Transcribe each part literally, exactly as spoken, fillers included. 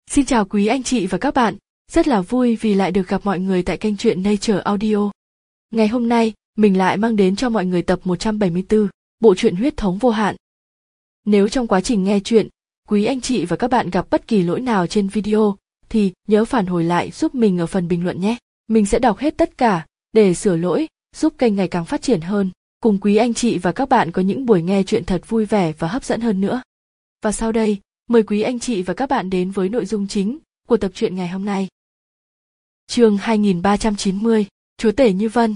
Xin chào quý anh chị và các bạn, rất là vui vì lại được gặp mọi người tại kênh truyện Nature Audio. Ngày hôm nay, mình lại mang đến cho mọi người tập một trăm bảy mươi tư, bộ truyện Huyết thống vô hạn. Nếu trong quá trình nghe truyện, quý anh chị và các bạn gặp bất kỳ lỗi nào trên video, thì nhớ phản hồi lại giúp mình ở phần bình luận nhé. Mình sẽ đọc hết tất cả, để sửa lỗi, giúp kênh ngày càng phát triển hơn, cùng quý anh chị và các bạn có những buổi nghe truyện thật vui vẻ và hấp dẫn hơn nữa. Và sau đây, mời quý anh chị và các bạn đến với nội dung chính của tập truyện ngày hôm nay. Chương hai nghìn ba trăm chín mươi, Chúa tể Như Vân.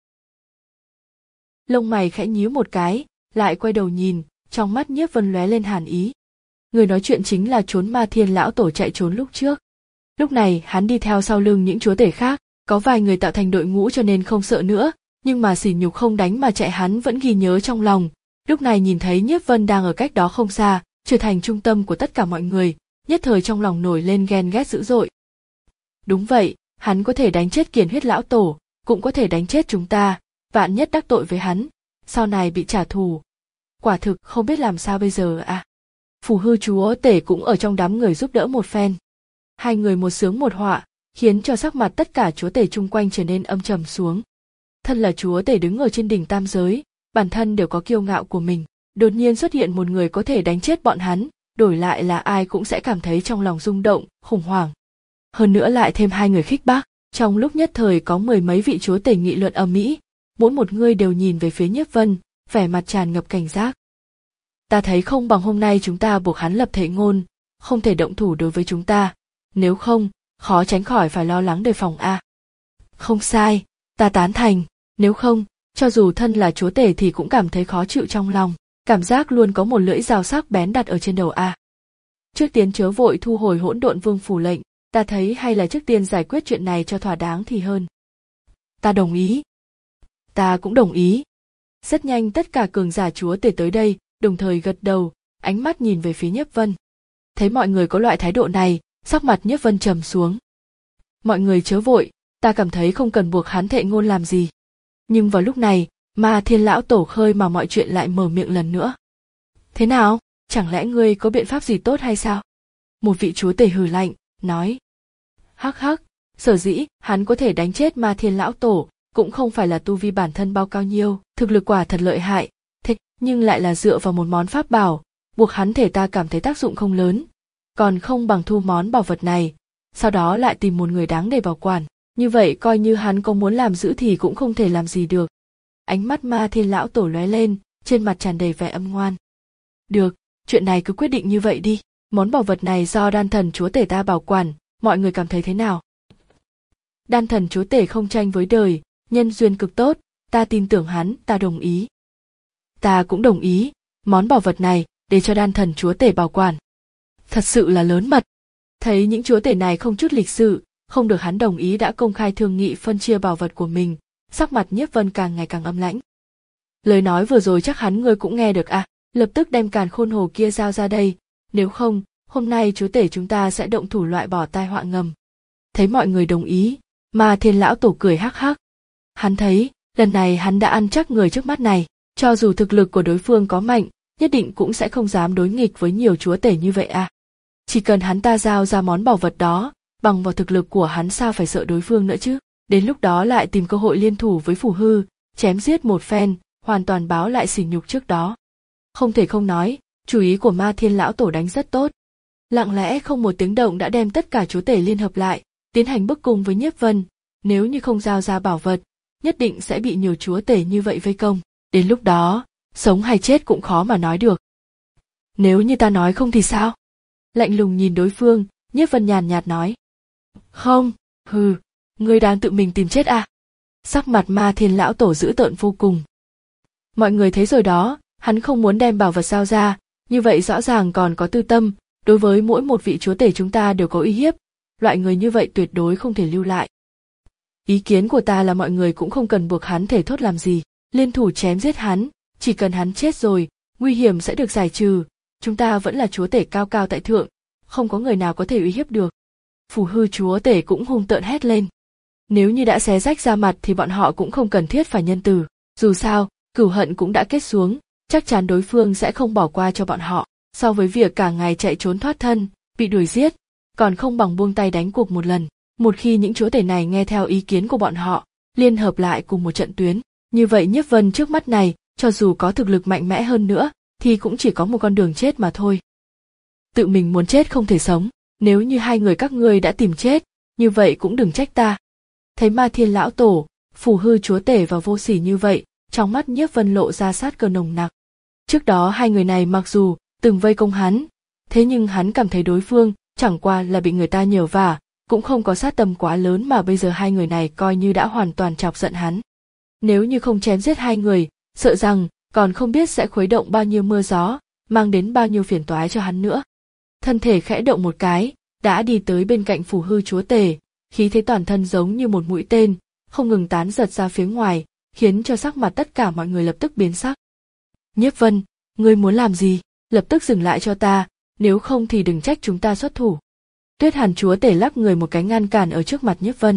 Lông mày khẽ nhíu một cái, lại quay đầu nhìn, trong mắt Nhiếp Vân lóe lên hàn ý. Người nói chuyện chính là Chốn Ma Thiên lão tổ chạy trốn lúc trước. Lúc này hắn đi theo sau lưng những chúa tể khác, có vài người tạo thành đội ngũ cho nên không sợ nữa, nhưng mà sỉ nhục không đánh mà chạy hắn vẫn ghi nhớ trong lòng. Lúc này nhìn thấy Nhiếp Vân đang ở cách đó không xa, trở thành trung tâm của tất cả mọi người, nhất thời trong lòng nổi lên ghen ghét dữ dội. Đúng vậy, hắn có thể đánh chết Kiền Huyết lão tổ, cũng có thể đánh chết chúng ta, vạn nhất đắc tội với hắn, sau này bị trả thù. Quả thực không biết làm sao bây giờ à. Phù Hư chúa tể cũng ở trong đám người giúp đỡ một phen. Hai người một sướng một họa, khiến cho sắc mặt tất cả chúa tể chung quanh trở nên âm trầm xuống. Thân là chúa tể đứng ở trên đỉnh tam giới, bản thân đều có kiêu ngạo của mình. Đột nhiên xuất hiện một người có thể đánh chết bọn hắn, đổi lại là ai cũng sẽ cảm thấy trong lòng rung động, khủng hoảng. Hơn nữa lại thêm hai người khích bác, trong lúc nhất thời có mười mấy vị chúa tể nghị luận ầm ĩ, mỗi một người đều nhìn về phía Nhiếp Vân, vẻ mặt tràn ngập cảnh giác. Ta thấy không bằng hôm nay chúng ta buộc hắn lập thệ ngôn, không thể động thủ đối với chúng ta, nếu không, khó tránh khỏi phải lo lắng đề phòng a. Không sai, ta tán thành, nếu không, cho dù thân là chúa tể thì cũng cảm thấy khó chịu trong lòng. Cảm giác luôn có một lưỡi dao sắc bén đặt ở trên đầu a. Trước tiên chớ vội thu hồi Hỗn Độn Vương phủ lệnh, ta thấy hay là trước tiên giải quyết chuyện này cho thỏa đáng thì hơn. Ta đồng ý. Ta cũng đồng ý. Rất nhanh tất cả cường giả chúa tể tới đây, đồng thời gật đầu, ánh mắt nhìn về phía Nhiếp Vân. Thấy mọi người có loại thái độ này, sắc mặt Nhiếp Vân trầm xuống. Mọi người chớ vội, ta cảm thấy không cần buộc hắn thệ ngôn làm gì. Nhưng vào lúc này, Ma Thiên lão tổ khơi mà mọi chuyện lại mở miệng lần nữa. Thế nào, chẳng lẽ ngươi có biện pháp gì tốt hay sao? Một vị chúa tể hừ lạnh, nói. Hắc hắc, sở dĩ hắn có thể đánh chết Ma Thiên lão tổ, cũng không phải là tu vi bản thân bao cao nhiêu, thực lực quả thật lợi hại, thế nhưng lại là dựa vào một món pháp bảo, buộc hắn thể ta cảm thấy tác dụng không lớn, còn không bằng thu món bảo vật này, sau đó lại tìm một người đáng để bảo quản, như vậy coi như hắn có muốn làm giữ thì cũng không thể làm gì được. Ánh mắt Ma Thiên lão tổ lóe lên, trên mặt tràn đầy vẻ âm ngoan. Được, chuyện này cứ quyết định như vậy đi, món bảo vật này do đan thần chúa tể ta bảo quản, mọi người cảm thấy thế nào? Đan thần chúa tể không tranh với đời, nhân duyên cực tốt, ta tin tưởng hắn, ta đồng ý. Ta cũng đồng ý, món bảo vật này, để cho đan thần chúa tể bảo quản. Thật sự là lớn mật. Thấy những chúa tể này không chút lịch sự, không được hắn đồng ý đã công khai thương nghị phân chia bảo vật của mình. Sắc mặt Nhiếp Vân càng ngày càng âm lãnh. Lời nói vừa rồi chắc hắn ngươi cũng nghe được à, lập tức đem càn khôn hồ kia giao ra đây, nếu không, hôm nay chúa tể chúng ta sẽ động thủ loại bỏ tai họa ngầm. Thấy mọi người đồng ý, Ma Thiên lão tổ cười hắc hắc. Hắn thấy, lần này hắn đã ăn chắc người trước mắt này, cho dù thực lực của đối phương có mạnh, nhất định cũng sẽ không dám đối nghịch với nhiều chúa tể như vậy à. Chỉ cần hắn ta giao ra món bảo vật đó, bằng vào thực lực của hắn sao phải sợ đối phương nữa chứ. Đến lúc đó lại tìm cơ hội liên thủ với Phù Hư, chém giết một phen, hoàn toàn báo lại sỉ nhục trước đó. Không thể không nói, chủ ý của Ma Thiên lão tổ đánh rất tốt. Lặng lẽ không một tiếng động đã đem tất cả chúa tể liên hợp lại, tiến hành bức cung với Nhiếp Vân. Nếu như không giao ra bảo vật, nhất định sẽ bị nhiều chúa tể như vậy vây công. Đến lúc đó, sống hay chết cũng khó mà nói được. Nếu như ta nói không thì sao? Lạnh lùng nhìn đối phương, Nhiếp Vân nhàn nhạt nói. Không, hừ. Ngươi đang tự mình tìm chết à? Sắc mặt Ma Thiên lão tổ dữ tợn vô cùng. Mọi người thấy rồi đó, hắn không muốn đem bảo vật giao ra, như vậy rõ ràng còn có tư tâm, đối với mỗi một vị chúa tể chúng ta đều có uy hiếp, loại người như vậy tuyệt đối không thể lưu lại. Ý kiến của ta là mọi người cũng không cần buộc hắn thể thốt làm gì, liên thủ chém giết hắn, chỉ cần hắn chết rồi, nguy hiểm sẽ được giải trừ, chúng ta vẫn là chúa tể cao cao tại thượng, không có người nào có thể uy hiếp được. Phù Hư chúa tể cũng hung tợn hét lên. Nếu như đã xé rách ra mặt thì bọn họ cũng không cần thiết phải nhân từ, dù sao, cửu hận cũng đã kết xuống, chắc chắn đối phương sẽ không bỏ qua cho bọn họ. So với việc cả ngày chạy trốn thoát thân, bị đuổi giết, còn không bằng buông tay đánh cuộc một lần. Một khi những chúa tể này nghe theo ý kiến của bọn họ, liên hợp lại cùng một trận tuyến, như vậy Nhiếp Vân trước mắt này, cho dù có thực lực mạnh mẽ hơn nữa, thì cũng chỉ có một con đường chết mà thôi. Tự mình muốn chết không thể sống, nếu như hai người các ngươi đã tìm chết, như vậy cũng đừng trách ta. Thấy Ma Thiên lão tổ, Phù Hư chúa tể và Vô Sỉ như vậy, trong mắt Nhiếp Vân lộ ra sát cơ nồng nặc. Trước đó hai người này mặc dù từng vây công hắn, thế nhưng hắn cảm thấy đối phương chẳng qua là bị người ta nhờ vả, cũng không có sát tâm quá lớn, mà bây giờ hai người này coi như đã hoàn toàn chọc giận hắn. Nếu như không chém giết hai người, sợ rằng còn không biết sẽ khuấy động bao nhiêu mưa gió, mang đến bao nhiêu phiền toái cho hắn nữa. Thân thể khẽ động một cái, đã đi tới bên cạnh Phù Hư chúa tể, khí thế toàn thân giống như một mũi tên, không ngừng tán giật ra phía ngoài, khiến cho sắc mặt tất cả mọi người lập tức biến sắc. Nhiếp Vân, ngươi muốn làm gì? Lập tức dừng lại cho ta, nếu không thì đừng trách chúng ta xuất thủ. Tuyết Hàn chúa tể lắc người một cái ngăn cản ở trước mặt Nhiếp Vân.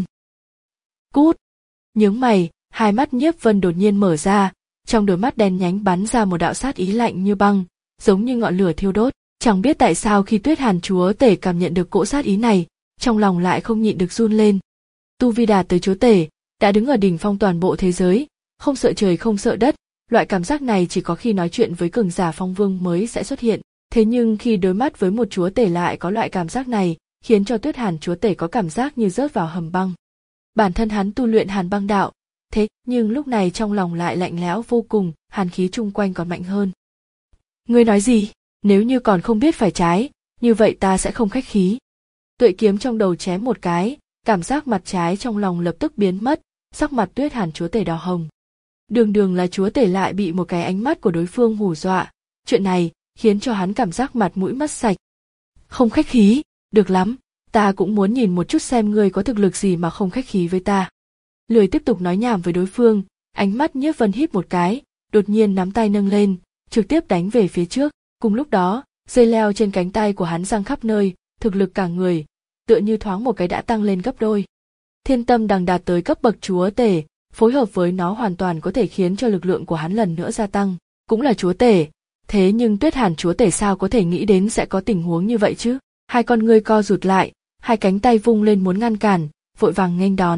Cút! Nhướng mày, hai mắt Nhiếp Vân đột nhiên mở ra, trong đôi mắt đen nhánh bắn ra một đạo sát ý lạnh như băng, giống như ngọn lửa thiêu đốt. Chẳng biết tại sao khi Tuyết Hàn chúa tể cảm nhận được cỗ sát ý này, trong lòng lại không nhịn được run lên. Tu vi đạt tới chúa tể, đã đứng ở đỉnh phong toàn bộ thế giới, không sợ trời không sợ đất, loại cảm giác này chỉ có khi nói chuyện với cường giả phong vương mới sẽ xuất hiện. Thế nhưng khi đối mắt với một chúa tể lại có loại cảm giác này, khiến cho Tuyết Hàn chúa tể có cảm giác như rớt vào hầm băng. Bản thân hắn tu luyện Hàn băng đạo, thế nhưng lúc này trong lòng lại lạnh lẽo vô cùng, hàn khí chung quanh còn mạnh hơn. Ngươi nói gì? Nếu như còn không biết phải trái, như vậy ta sẽ không khách khí. Tuệ kiếm trong đầu chém một cái, cảm giác mặt trái trong lòng lập tức biến mất, sắc mặt Tuyết Hàn chúa tể đỏ hồng. Đường đường là chúa tể lại bị một cái ánh mắt của đối phương hù dọa, chuyện này khiến cho hắn cảm giác mặt mũi mất sạch. Không khách khí, được lắm, ta cũng muốn nhìn một chút xem ngươi có thực lực gì mà không khách khí với ta. Lười tiếp tục nói nhảm với đối phương, ánh mắt Nhiếp Vân híp một cái, đột nhiên nắm tay nâng lên, trực tiếp đánh về phía trước. Cùng lúc đó, dây leo trên cánh tay của hắn giăng khắp nơi, thực lực cả người, tựa như thoáng một cái đã tăng lên gấp đôi. Thiên tâm đằng đạt tới cấp bậc chúa tể, phối hợp với nó hoàn toàn có thể khiến cho lực lượng của hắn lần nữa gia tăng, cũng là chúa tể. Thế nhưng Tuyết Hàn chúa tể sao có thể nghĩ đến sẽ có tình huống như vậy chứ? Hai con ngươi co rụt lại, hai cánh tay vung lên muốn ngăn cản, vội vàng nghênh đón.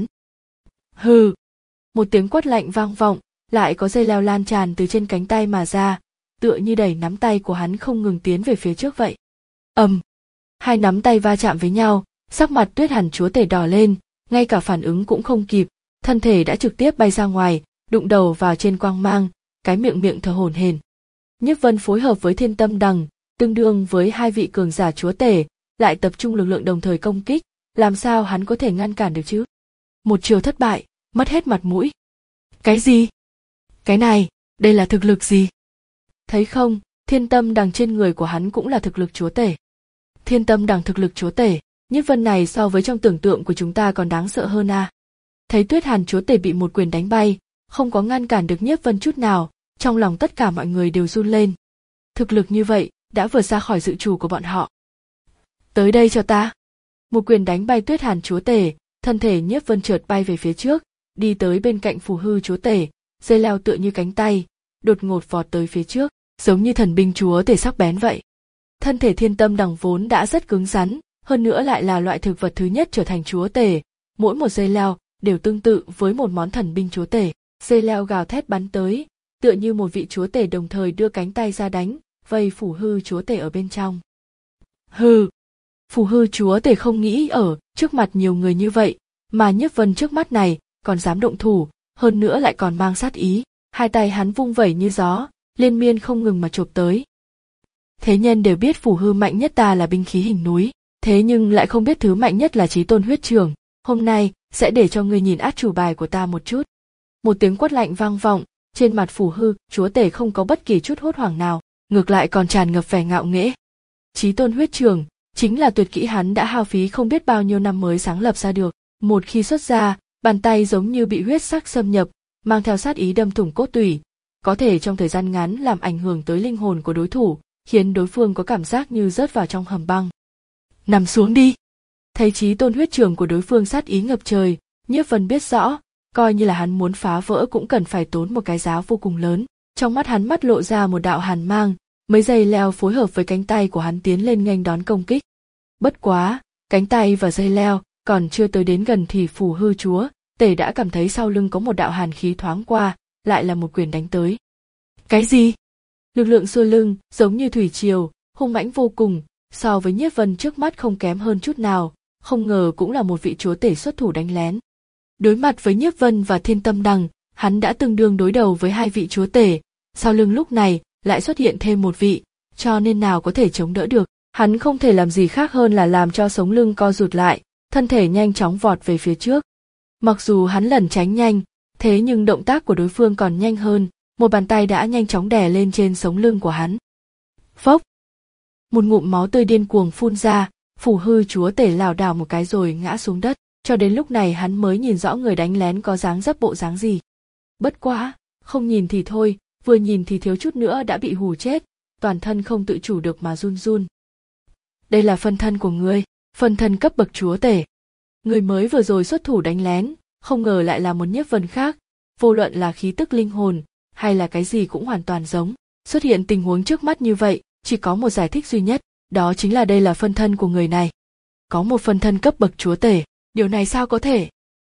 Hừ! Một tiếng quát lạnh vang vọng, lại có dây leo lan tràn từ trên cánh tay mà ra, tựa như đẩy nắm tay của hắn không ngừng tiến về phía trước vậy. Ầm! Um, hai nắm tay va chạm với nhau, sắc mặt Tuyết Hàn chúa tể đỏ lên, ngay cả phản ứng cũng không kịp, thân thể đã trực tiếp bay ra ngoài, đụng đầu vào trên quang mang, cái miệng miệng thở hổn hển. Nhiếp Vân phối hợp với Thiên Tâm Đằng, tương đương với hai vị cường giả chúa tể, lại tập trung lực lượng đồng thời công kích, làm sao hắn có thể ngăn cản được chứ? Một chiều thất bại, mất hết mặt mũi. Cái gì? Cái này, đây là thực lực gì? Thấy không, Thiên Tâm Đằng trên người của hắn cũng là thực lực chúa tể. Thiên Tâm Đằng thực lực chúa tể, Nhiếp Vân này so với trong tưởng tượng của chúng ta còn đáng sợ hơn à? Thấy Tuyết Hàn chúa tể bị một quyền đánh bay, không có ngăn cản được Nhiếp Vân chút nào, trong lòng tất cả mọi người đều run lên. Thực lực như vậy, đã vượt ra khỏi dự trù của bọn họ. Tới đây cho ta. Một quyền đánh bay Tuyết Hàn chúa tể, thân thể Nhiếp Vân chợt bay về phía trước, đi tới bên cạnh Phù Hư chúa tể, dây leo tựa như cánh tay, đột ngột vọt tới phía trước, giống như thần binh chúa tể sắc bén vậy. Thân thể Thiên Tâm Đằng vốn đã rất cứng rắn, hơn nữa lại là loại thực vật thứ nhất trở thành chúa tể, mỗi một dây leo đều tương tự với một món thần binh chúa tể. Dây leo gào thét bắn tới, tựa như một vị chúa tể đồng thời đưa cánh tay ra đánh, vây Phù Hư chúa tể ở bên trong. Hừ! Phù Hư chúa tể không nghĩ ở trước mặt nhiều người như vậy, mà Nhiếp Vân trước mắt này còn dám động thủ, hơn nữa lại còn mang sát ý, hai tay hắn vung vẩy như gió, liên miên không ngừng mà chộp tới. Thế nhân đều biết Phù Hư mạnh nhất ta là binh khí hình núi, thế nhưng lại không biết thứ mạnh nhất là Chí Tôn huyết trường. Hôm nay sẽ để cho ngươi nhìn át chủ bài của ta một chút. Một tiếng quát lạnh vang vọng, trên mặt Phù Hư chúa tể không có bất kỳ chút hốt hoảng nào, ngược lại còn tràn ngập vẻ ngạo nghễ. Chí Tôn huyết trường chính là tuyệt kỹ hắn đã hao phí không biết bao nhiêu năm mới sáng lập ra được. Một khi xuất ra, bàn tay giống như bị huyết sắc xâm nhập, mang theo sát ý đâm thủng cốt tủy, có thể trong thời gian ngắn làm ảnh hưởng tới linh hồn của đối thủ, khiến đối phương có cảm giác như rớt vào trong hầm băng. Nằm xuống đi. Thấy Chí Tôn huyết trường của đối phương sát ý ngập trời, Nhiếp Vân biết rõ, coi như là hắn muốn phá vỡ cũng cần phải tốn một cái giá vô cùng lớn. Trong mắt hắn mắt lộ ra một đạo hàn mang, mấy dây leo phối hợp với cánh tay của hắn tiến lên nghênh đón công kích. Bất quá, cánh tay và dây leo, còn chưa tới đến gần thì Phù Hư chúa tể đã cảm thấy sau lưng có một đạo hàn khí thoáng qua, lại là một quyền đánh tới. Cái gì? Lực lượng xuôi lưng giống như thủy triều, hung mãnh vô cùng, so với Nhiếp Vân trước mắt không kém hơn chút nào, không ngờ cũng là một vị chúa tể xuất thủ đánh lén. Đối mặt với Nhiếp Vân và Thiên Tâm Đằng, hắn đã tương đương đối đầu với hai vị chúa tể, sau lưng lúc này lại xuất hiện thêm một vị, cho nên nào có thể chống đỡ được. Hắn không thể làm gì khác hơn là làm cho sống lưng co rụt lại, thân thể nhanh chóng vọt về phía trước. Mặc dù hắn lẩn tránh nhanh, thế nhưng động tác của đối phương còn nhanh hơn, một bàn tay đã nhanh chóng đè lên trên sống lưng của hắn. Phốc! Một ngụm máu tươi điên cuồng phun ra, Phù Hư chúa tể lảo đảo một cái rồi ngã xuống đất, cho đến lúc này hắn mới nhìn rõ người đánh lén có dáng dấp bộ dáng gì. Bất quá, không nhìn thì thôi, vừa nhìn thì thiếu chút nữa đã bị hù chết, toàn thân không tự chủ được mà run run. Đây là phân thân của ngươi, phân thân cấp bậc chúa tể. Người mới vừa rồi xuất thủ đánh lén, không ngờ lại là một Nhiếp Vân khác, vô luận là khí tức linh hồn, hay là cái gì cũng hoàn toàn giống. Xuất hiện tình huống trước mắt như vậy, chỉ có một giải thích duy nhất, đó chính là đây là phân thân của người này. Có một phân thân cấp bậc chúa tể, điều này sao có thể?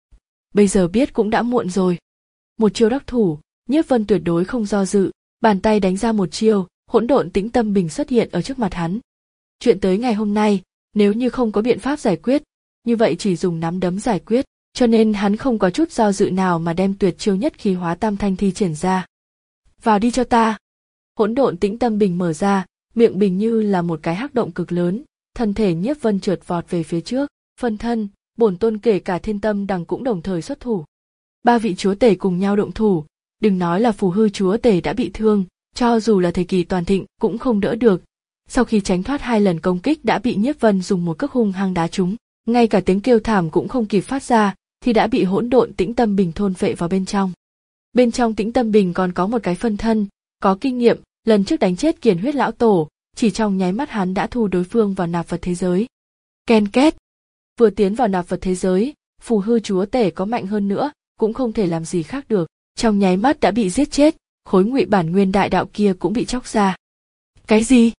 Bây giờ biết cũng đã muộn rồi. Một chiêu đắc thủ, Nhiếp Vân tuyệt đối không do dự, bàn tay đánh ra một chiêu, hỗn độn tĩnh tâm bình xuất hiện ở trước mặt hắn. Chuyện tới ngày hôm nay, nếu như không có biện pháp giải quyết, như vậy chỉ dùng nắm đấm giải quyết, cho nên hắn không có chút do dự nào mà đem tuyệt chiêu nhất khí hóa tam thanh thi triển ra. Vào đi cho ta. Hỗn độn tĩnh tâm bình mở ra, miệng bình như là một cái hắc động cực lớn, thân thể Nhiếp Vân trượt vọt về phía trước, phân thân, bổn tôn kể cả Thiên Tâm Đằng cũng đồng thời xuất thủ. Ba vị chúa tể cùng nhau động thủ, đừng nói là Phù Hư chúa tể đã bị thương, cho dù là thời kỳ toàn thịnh cũng không đỡ được. Sau khi tránh thoát hai lần công kích đã bị Nhiếp Vân dùng một cước hung hăng đá trúng, ngay cả tiếng kêu thảm cũng không kịp phát ra, thì đã bị hỗn độn tĩnh tâm bình thôn phệ vào bên trong. Bên trong tĩnh tâm bình còn có một cái phân thân, có kinh nghiệm, lần trước đánh chết Kiền Huyết lão tổ, chỉ trong nháy mắt hắn đã thu đối phương vào nạp vật thế giới. Ken két. Vừa tiến vào nạp vật thế giới, Phù Hư chúa tể có mạnh hơn nữa, cũng không thể làm gì khác được, trong nháy mắt đã bị giết chết, khối ngụy bản nguyên đại đạo kia cũng bị chóc ra. Cái gì?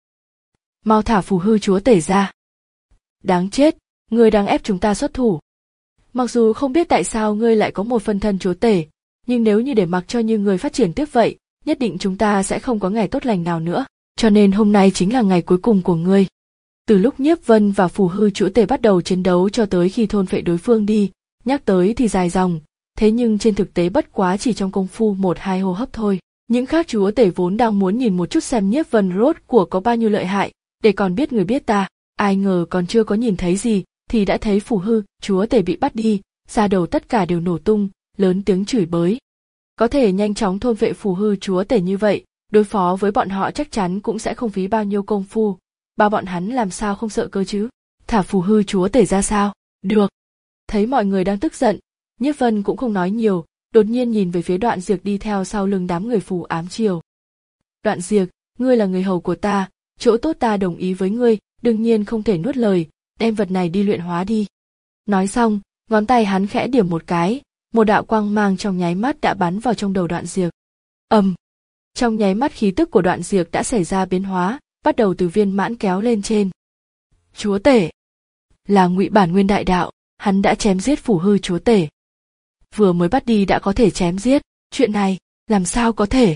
Mau thả Phù Hư chúa tể ra. Đáng chết, ngươi đang ép chúng ta xuất thủ. Mặc dù không biết tại sao ngươi lại có một phân thân chúa tể, nhưng nếu như để mặc cho như ngươi phát triển tiếp vậy, nhất định chúng ta sẽ không có ngày tốt lành nào nữa, cho nên hôm nay chính là ngày cuối cùng của ngươi. Từ lúc Nhiếp Vân và Phù Hư chúa tể bắt đầu chiến đấu cho tới khi thôn phệ đối phương đi, nhắc tới thì dài dòng, thế nhưng trên thực tế bất quá chỉ trong công phu một hai hô hấp thôi. Những khác chúa tể vốn đang muốn nhìn một chút xem Nhiếp Vân rốt của có bao nhiêu lợi hại, để còn biết người biết ta, ai ngờ còn chưa có nhìn thấy gì, thì đã thấy Phù Hư chúa tể bị bắt đi, da đầu tất cả đều nổ tung, lớn tiếng chửi bới. Có thể nhanh chóng thôn vệ Phù Hư chúa tể như vậy, đối phó với bọn họ chắc chắn cũng sẽ không phí bao nhiêu công phu, bao bọn hắn làm sao không sợ cơ chứ? Thả Phù Hư chúa tể ra sao? Được. Thấy mọi người đang tức giận, Nhiếp Vân cũng không nói nhiều, đột nhiên nhìn về phía Đoạn Diệc đi theo sau lưng đám người phù ám triều. Đoạn Diệc, ngươi là người hầu của ta, chỗ tốt ta đồng ý với ngươi, đương nhiên không thể nuốt lời, đem vật này đi luyện hóa đi. Nói xong, ngón tay hắn khẽ điểm một cái, một đạo quang mang trong nháy mắt đã bắn vào trong đầu Đoạn Diệc. Ầm! Um, trong nháy mắt khí tức của Đoạn Diệc đã xảy ra biến hóa, bắt đầu từ viên mãn kéo lên trên. Chúa tể! Là ngụy bản nguyên đại đạo, hắn đã chém giết Phù Hư chúa tể. Vừa mới bắt đi đã có thể chém giết, chuyện này, làm sao có thể?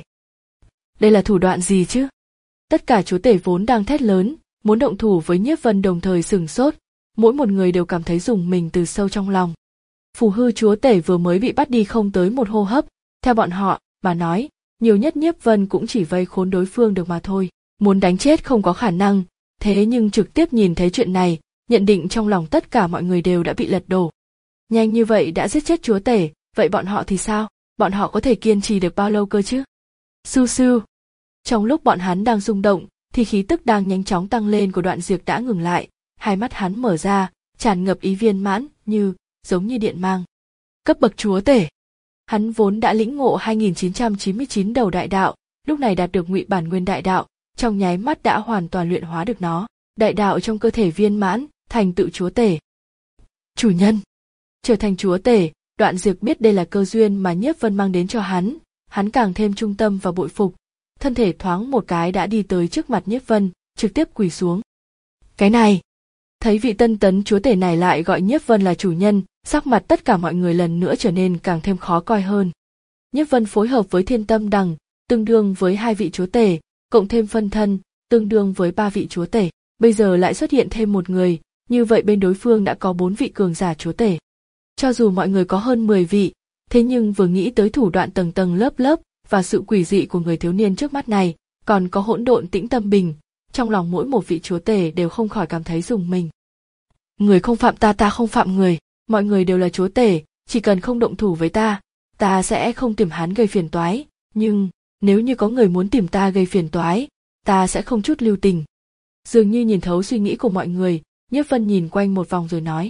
Đây là thủ đoạn gì chứ? Tất cả chúa tể vốn đang thét lớn, muốn động thủ với Nhiếp Vân đồng thời sửng sốt, mỗi một người đều cảm thấy rùng mình từ sâu trong lòng. Phù Hư chúa tể vừa mới bị bắt đi không tới một hô hấp, theo bọn họ mà nói, nhiều nhất Nhiếp Vân cũng chỉ vây khốn đối phương được mà thôi, muốn đánh chết không có khả năng, thế nhưng trực tiếp nhìn thấy chuyện này, nhận định trong lòng tất cả mọi người đều đã bị lật đổ. Nhanh như vậy đã giết chết chúa tể, vậy bọn họ thì sao? Bọn họ có thể kiên trì được bao lâu cơ chứ? Su su. Trong lúc bọn hắn đang rung động, thì khí tức đang nhanh chóng tăng lên của Đoạn Diệc đã ngừng lại, hai mắt hắn mở ra, tràn ngập ý viên mãn, như, giống như điện mang. Cấp bậc chúa tể. Hắn vốn đã lĩnh ngộ hai nghìn chín trăm chín mươi chín đầu đại đạo, lúc này đạt được ngụy bản nguyên đại đạo, trong nháy mắt đã hoàn toàn luyện hóa được nó, đại đạo trong cơ thể viên mãn, thành tựu chúa tể. Chủ nhân. Trở thành chúa tể, Đoạn Diệc biết đây là cơ duyên mà Nhiếp Vân mang đến cho hắn, hắn càng thêm trung tâm và bội phục, thân thể thoáng một cái đã đi tới trước mặt Nhiếp Vân, trực tiếp quỳ xuống. Cái này, Thấy vị tân tấn chúa tể này lại gọi Nhiếp Vân là chủ nhân, sắc mặt tất cả mọi người lần nữa trở nên càng thêm khó coi hơn. Nhiếp Vân phối hợp với Thiên Tâm Đằng, tương đương với hai vị chúa tể, cộng thêm phân thân, tương đương với ba vị chúa tể. Bây giờ lại xuất hiện thêm một người, như vậy bên đối phương đã có bốn vị cường giả chúa tể. Cho dù mọi người có hơn mười vị, thế nhưng vừa nghĩ tới thủ đoạn tầng tầng lớp lớp và sự quỷ dị của người thiếu niên trước mắt này, còn có hỗn độn tĩnh tâm bình, trong lòng mỗi một vị chúa tể đều không khỏi cảm thấy rùng mình. Người không phạm ta, ta không phạm người, mọi người đều là chúa tể, chỉ cần không động thủ với ta, ta sẽ không tìm hắn gây phiền toái, nhưng nếu như có người muốn tìm ta gây phiền toái, ta sẽ không chút lưu tình. Dường như nhìn thấu suy nghĩ của mọi người, Nhiếp Vân nhìn quanh một vòng rồi nói.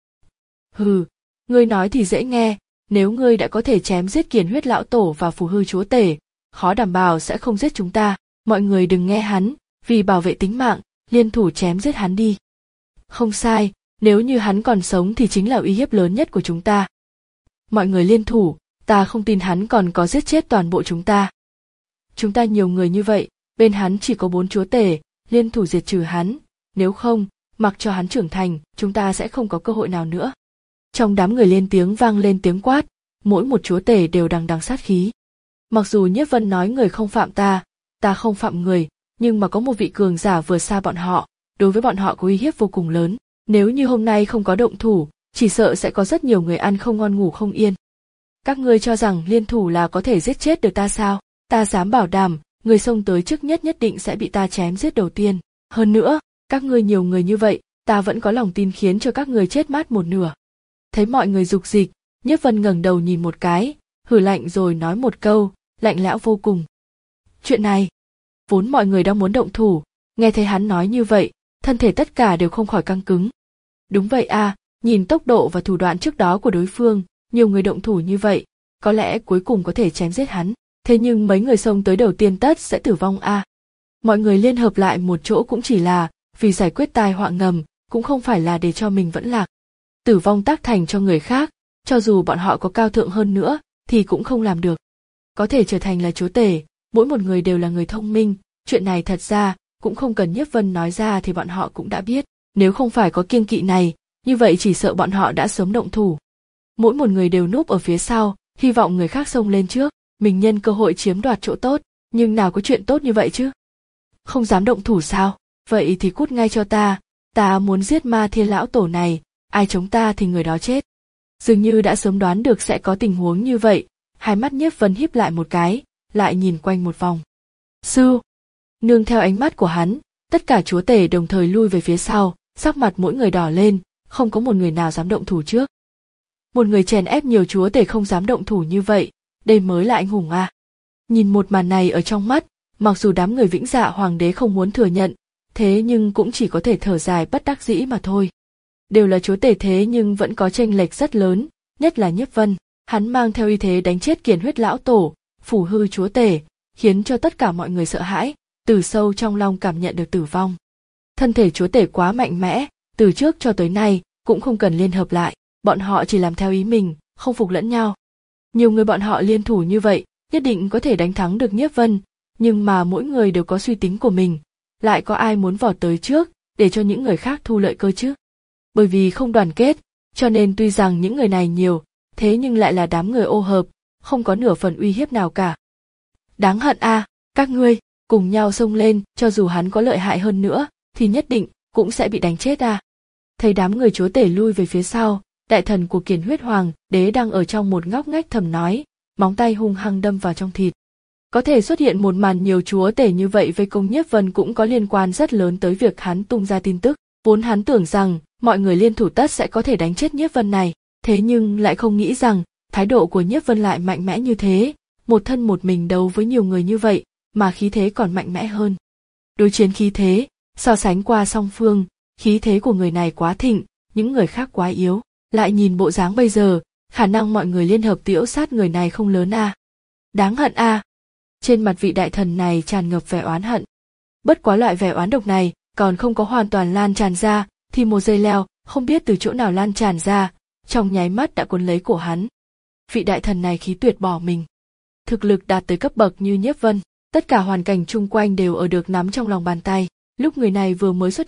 Hừ, ngươi nói thì dễ nghe, nếu ngươi đã có thể chém giết Kiền Huyết lão tổ và Phù Hư chúa tể, khó đảm bảo sẽ không giết chúng ta, mọi người đừng nghe hắn, vì bảo vệ tính mạng, liên thủ chém giết hắn đi. Không sai, nếu như hắn còn sống thì chính là uy hiếp lớn nhất của chúng ta. Mọi người liên thủ, ta không tin hắn còn có giết chết toàn bộ chúng ta. Chúng ta nhiều người như vậy, bên hắn chỉ có bốn chúa tể, liên thủ diệt trừ hắn, nếu không, mặc cho hắn trưởng thành, chúng ta sẽ không có cơ hội nào nữa. Trong đám người lên tiếng vang lên tiếng quát, mỗi một chúa tể đều đằng đằng sát khí. Mặc dù Nhiếp Vân nói người không phạm ta, ta không phạm người, nhưng mà có một vị cường giả vừa xa bọn họ, đối với bọn họ có uy hiếp vô cùng lớn. Nếu như hôm nay không có động thủ, chỉ sợ sẽ có rất nhiều người ăn không ngon ngủ không yên. Các ngươi cho rằng liên thủ là có thể giết chết được ta sao? Ta dám bảo đảm, người xông tới trước nhất nhất định sẽ bị ta chém giết đầu tiên. Hơn nữa, các ngươi nhiều người như vậy, ta vẫn có lòng tin khiến cho các ngươi chết mát một nửa. Thấy mọi người rục dịch, Nhiếp Vân ngẩng đầu nhìn một cái, hừ lạnh rồi nói một câu, lạnh lẽo vô cùng. Chuyện này, vốn mọi người đang muốn động thủ, nghe thấy hắn nói như vậy, thân thể tất cả đều không khỏi căng cứng. Đúng vậy à, nhìn tốc độ và thủ đoạn trước đó của đối phương, nhiều người động thủ như vậy, có lẽ cuối cùng có thể chém giết hắn, thế nhưng mấy người xông tới đầu tiên tất sẽ tử vong à. Mọi người liên hợp lại một chỗ cũng chỉ là vì giải quyết tai họa ngầm, cũng không phải là để cho mình vẫn lạc. Tử vong tác thành cho người khác, cho dù bọn họ có cao thượng hơn nữa, thì cũng không làm được. Có thể trở thành là chúa tể, mỗi một người đều là người thông minh, chuyện này thật ra, cũng không cần Nhiếp Vân nói ra thì bọn họ cũng đã biết, nếu không phải có kiêng kỵ này, như vậy chỉ sợ bọn họ đã sớm động thủ. Mỗi một người đều núp ở phía sau, hy vọng người khác xông lên trước, mình nhân cơ hội chiếm đoạt chỗ tốt, nhưng nào có chuyện tốt như vậy chứ? Không dám động thủ sao? Vậy thì cút ngay cho ta, ta muốn giết Ma Thiên lão tổ này, ai chống ta thì người đó chết. Dường như đã sớm đoán được sẽ có tình huống như vậy, hai mắt Nhiếp Vân híp lại một cái, lại nhìn quanh một vòng. Sư! Nương theo ánh mắt của hắn, tất cả chúa tể đồng thời lui về phía sau, sắc mặt mỗi người đỏ lên, không có một người nào dám động thủ trước. Một người chèn ép nhiều chúa tể không dám động thủ như vậy, đây mới là anh hùng à. Nhìn một màn này ở trong mắt, mặc dù đám người Vĩnh Dạ Hoàng đế không muốn thừa nhận, thế nhưng cũng chỉ có thể thở dài bất đắc dĩ mà thôi. Đều là chúa tể thế nhưng vẫn có chênh lệch rất lớn, nhất là Nhiếp Vân, hắn mang theo uy thế đánh chết Kiền Huyết lão tổ, Phù Hư chúa tể, khiến cho tất cả mọi người sợ hãi, từ sâu trong lòng cảm nhận được tử vong. Thân thể chúa tể quá mạnh mẽ, từ trước cho tới nay cũng không cần liên hợp lại, bọn họ chỉ làm theo ý mình, không phục lẫn nhau. Nhiều người bọn họ liên thủ như vậy, nhất định có thể đánh thắng được Nhiếp Vân, nhưng mà mỗi người đều có suy tính của mình, lại có ai muốn vọt tới trước để cho những người khác thu lợi cơ chứ? Bởi vì không đoàn kết, cho nên tuy rằng những người này nhiều, thế nhưng lại là đám người ô hợp, không có nửa phần uy hiếp nào cả. Đáng hận a, à, các ngươi cùng nhau xông lên, cho dù hắn có lợi hại hơn nữa, thì nhất định cũng sẽ bị đánh chết à. Thấy đám người chúa tể lui về phía sau, đại thần của Kiền Huyết Hoàng đế đang ở trong một ngóc ngách thầm nói, móng tay hung hăng đâm vào trong thịt. Có thể xuất hiện một màn nhiều chúa tể như vậy với công Nhiếp Vân cũng có liên quan rất lớn tới việc hắn tung ra tin tức, vốn hắn tưởng rằng mọi người liên thủ tất sẽ có thể đánh chết Nhiếp Vân này, thế nhưng lại không nghĩ rằng thái độ của Nhiếp Vân lại mạnh mẽ như thế, một thân một mình đấu với nhiều người như vậy, mà khí thế còn mạnh mẽ hơn. Đối chiến khí thế, so sánh qua song phương, khí thế của người này quá thịnh, những người khác quá yếu, lại nhìn bộ dáng bây giờ, khả năng mọi người liên hợp tiễu sát người này không lớn à. Đáng hận à. Trên mặt vị đại thần này tràn ngập vẻ oán hận. Bất quá loại vẻ oán độc này còn không có hoàn toàn lan tràn ra, thì một dây leo không biết từ chỗ nào lan tràn ra, trong nháy mắt đã cuốn lấy cổ hắn. Vị đại thần này khí tuyệt bỏ mình. Thực lực đạt tới cấp bậc như Nhiếp Vân, tất cả hoàn cảnh chung quanh đều ở được nắm trong lòng bàn tay. Lúc người này vừa mới xuất hiện,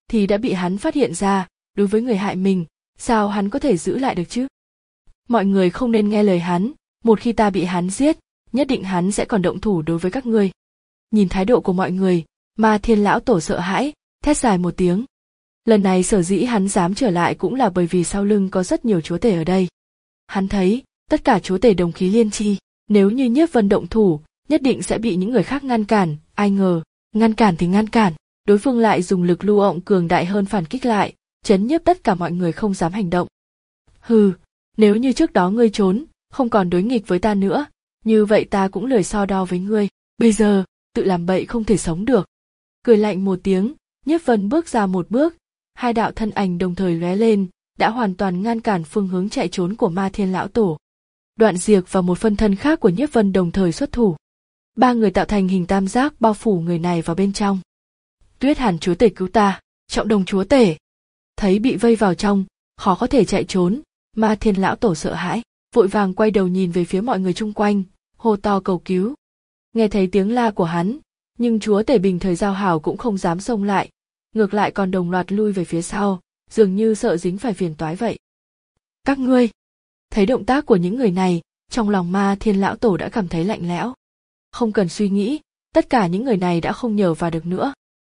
thì đã bị hắn phát hiện ra, đối với người hại mình, sao hắn có thể giữ lại được chứ? Mọi người không nên nghe lời hắn, một khi ta bị hắn giết, nhất định hắn sẽ còn động thủ đối với các ngươi. Nhìn thái độ của mọi người, Ma Thiên lão tổ sợ hãi, thét dài một tiếng. Lần này sở dĩ hắn dám trở lại cũng là bởi vì sau lưng có rất nhiều chúa tể ở đây. Hắn thấy, tất cả chúa tể đồng khí liên chi, nếu như Nhiếp Vân động thủ, nhất định sẽ bị những người khác ngăn cản, ai ngờ, ngăn cản thì ngăn cản, đối phương lại dùng lực lưu ộng cường đại hơn phản kích lại, chấn nhiếp tất cả mọi người không dám hành động. Hừ, nếu như trước đó ngươi trốn, không còn đối nghịch với ta nữa, như vậy ta cũng lười so đo với ngươi, bây giờ, tự làm bậy không thể sống được. Cười lạnh một tiếng, Nhiếp Vân bước ra một bước, hai đạo thân ảnh đồng thời lóe lên, đã hoàn toàn ngăn cản phương hướng chạy trốn của Ma Thiên lão tổ. Đoạn Diệp và một phân thân khác của Nhiếp Vân đồng thời xuất thủ. Ba người tạo thành hình tam giác bao phủ người này vào bên trong. Tuyết Hàn chúa tể cứu ta, Trọng Đồng chúa tể. Thấy bị vây vào trong, khó có thể chạy trốn, Ma Thiên lão tổ sợ hãi, vội vàng quay đầu nhìn về phía mọi người chung quanh, hô to cầu cứu. Nghe thấy tiếng la của hắn, nhưng chúa tể Bình Thời Giao Hảo cũng không dám xông lại, ngược lại còn đồng loạt lui về phía sau, dường như sợ dính phải phiền toái vậy. Các ngươi, thấy động tác của những người này, trong lòng Ma Thiên lão tổ đã cảm thấy lạnh lẽo. Không cần suy nghĩ, tất cả những người này đã không nhờ vào được nữa.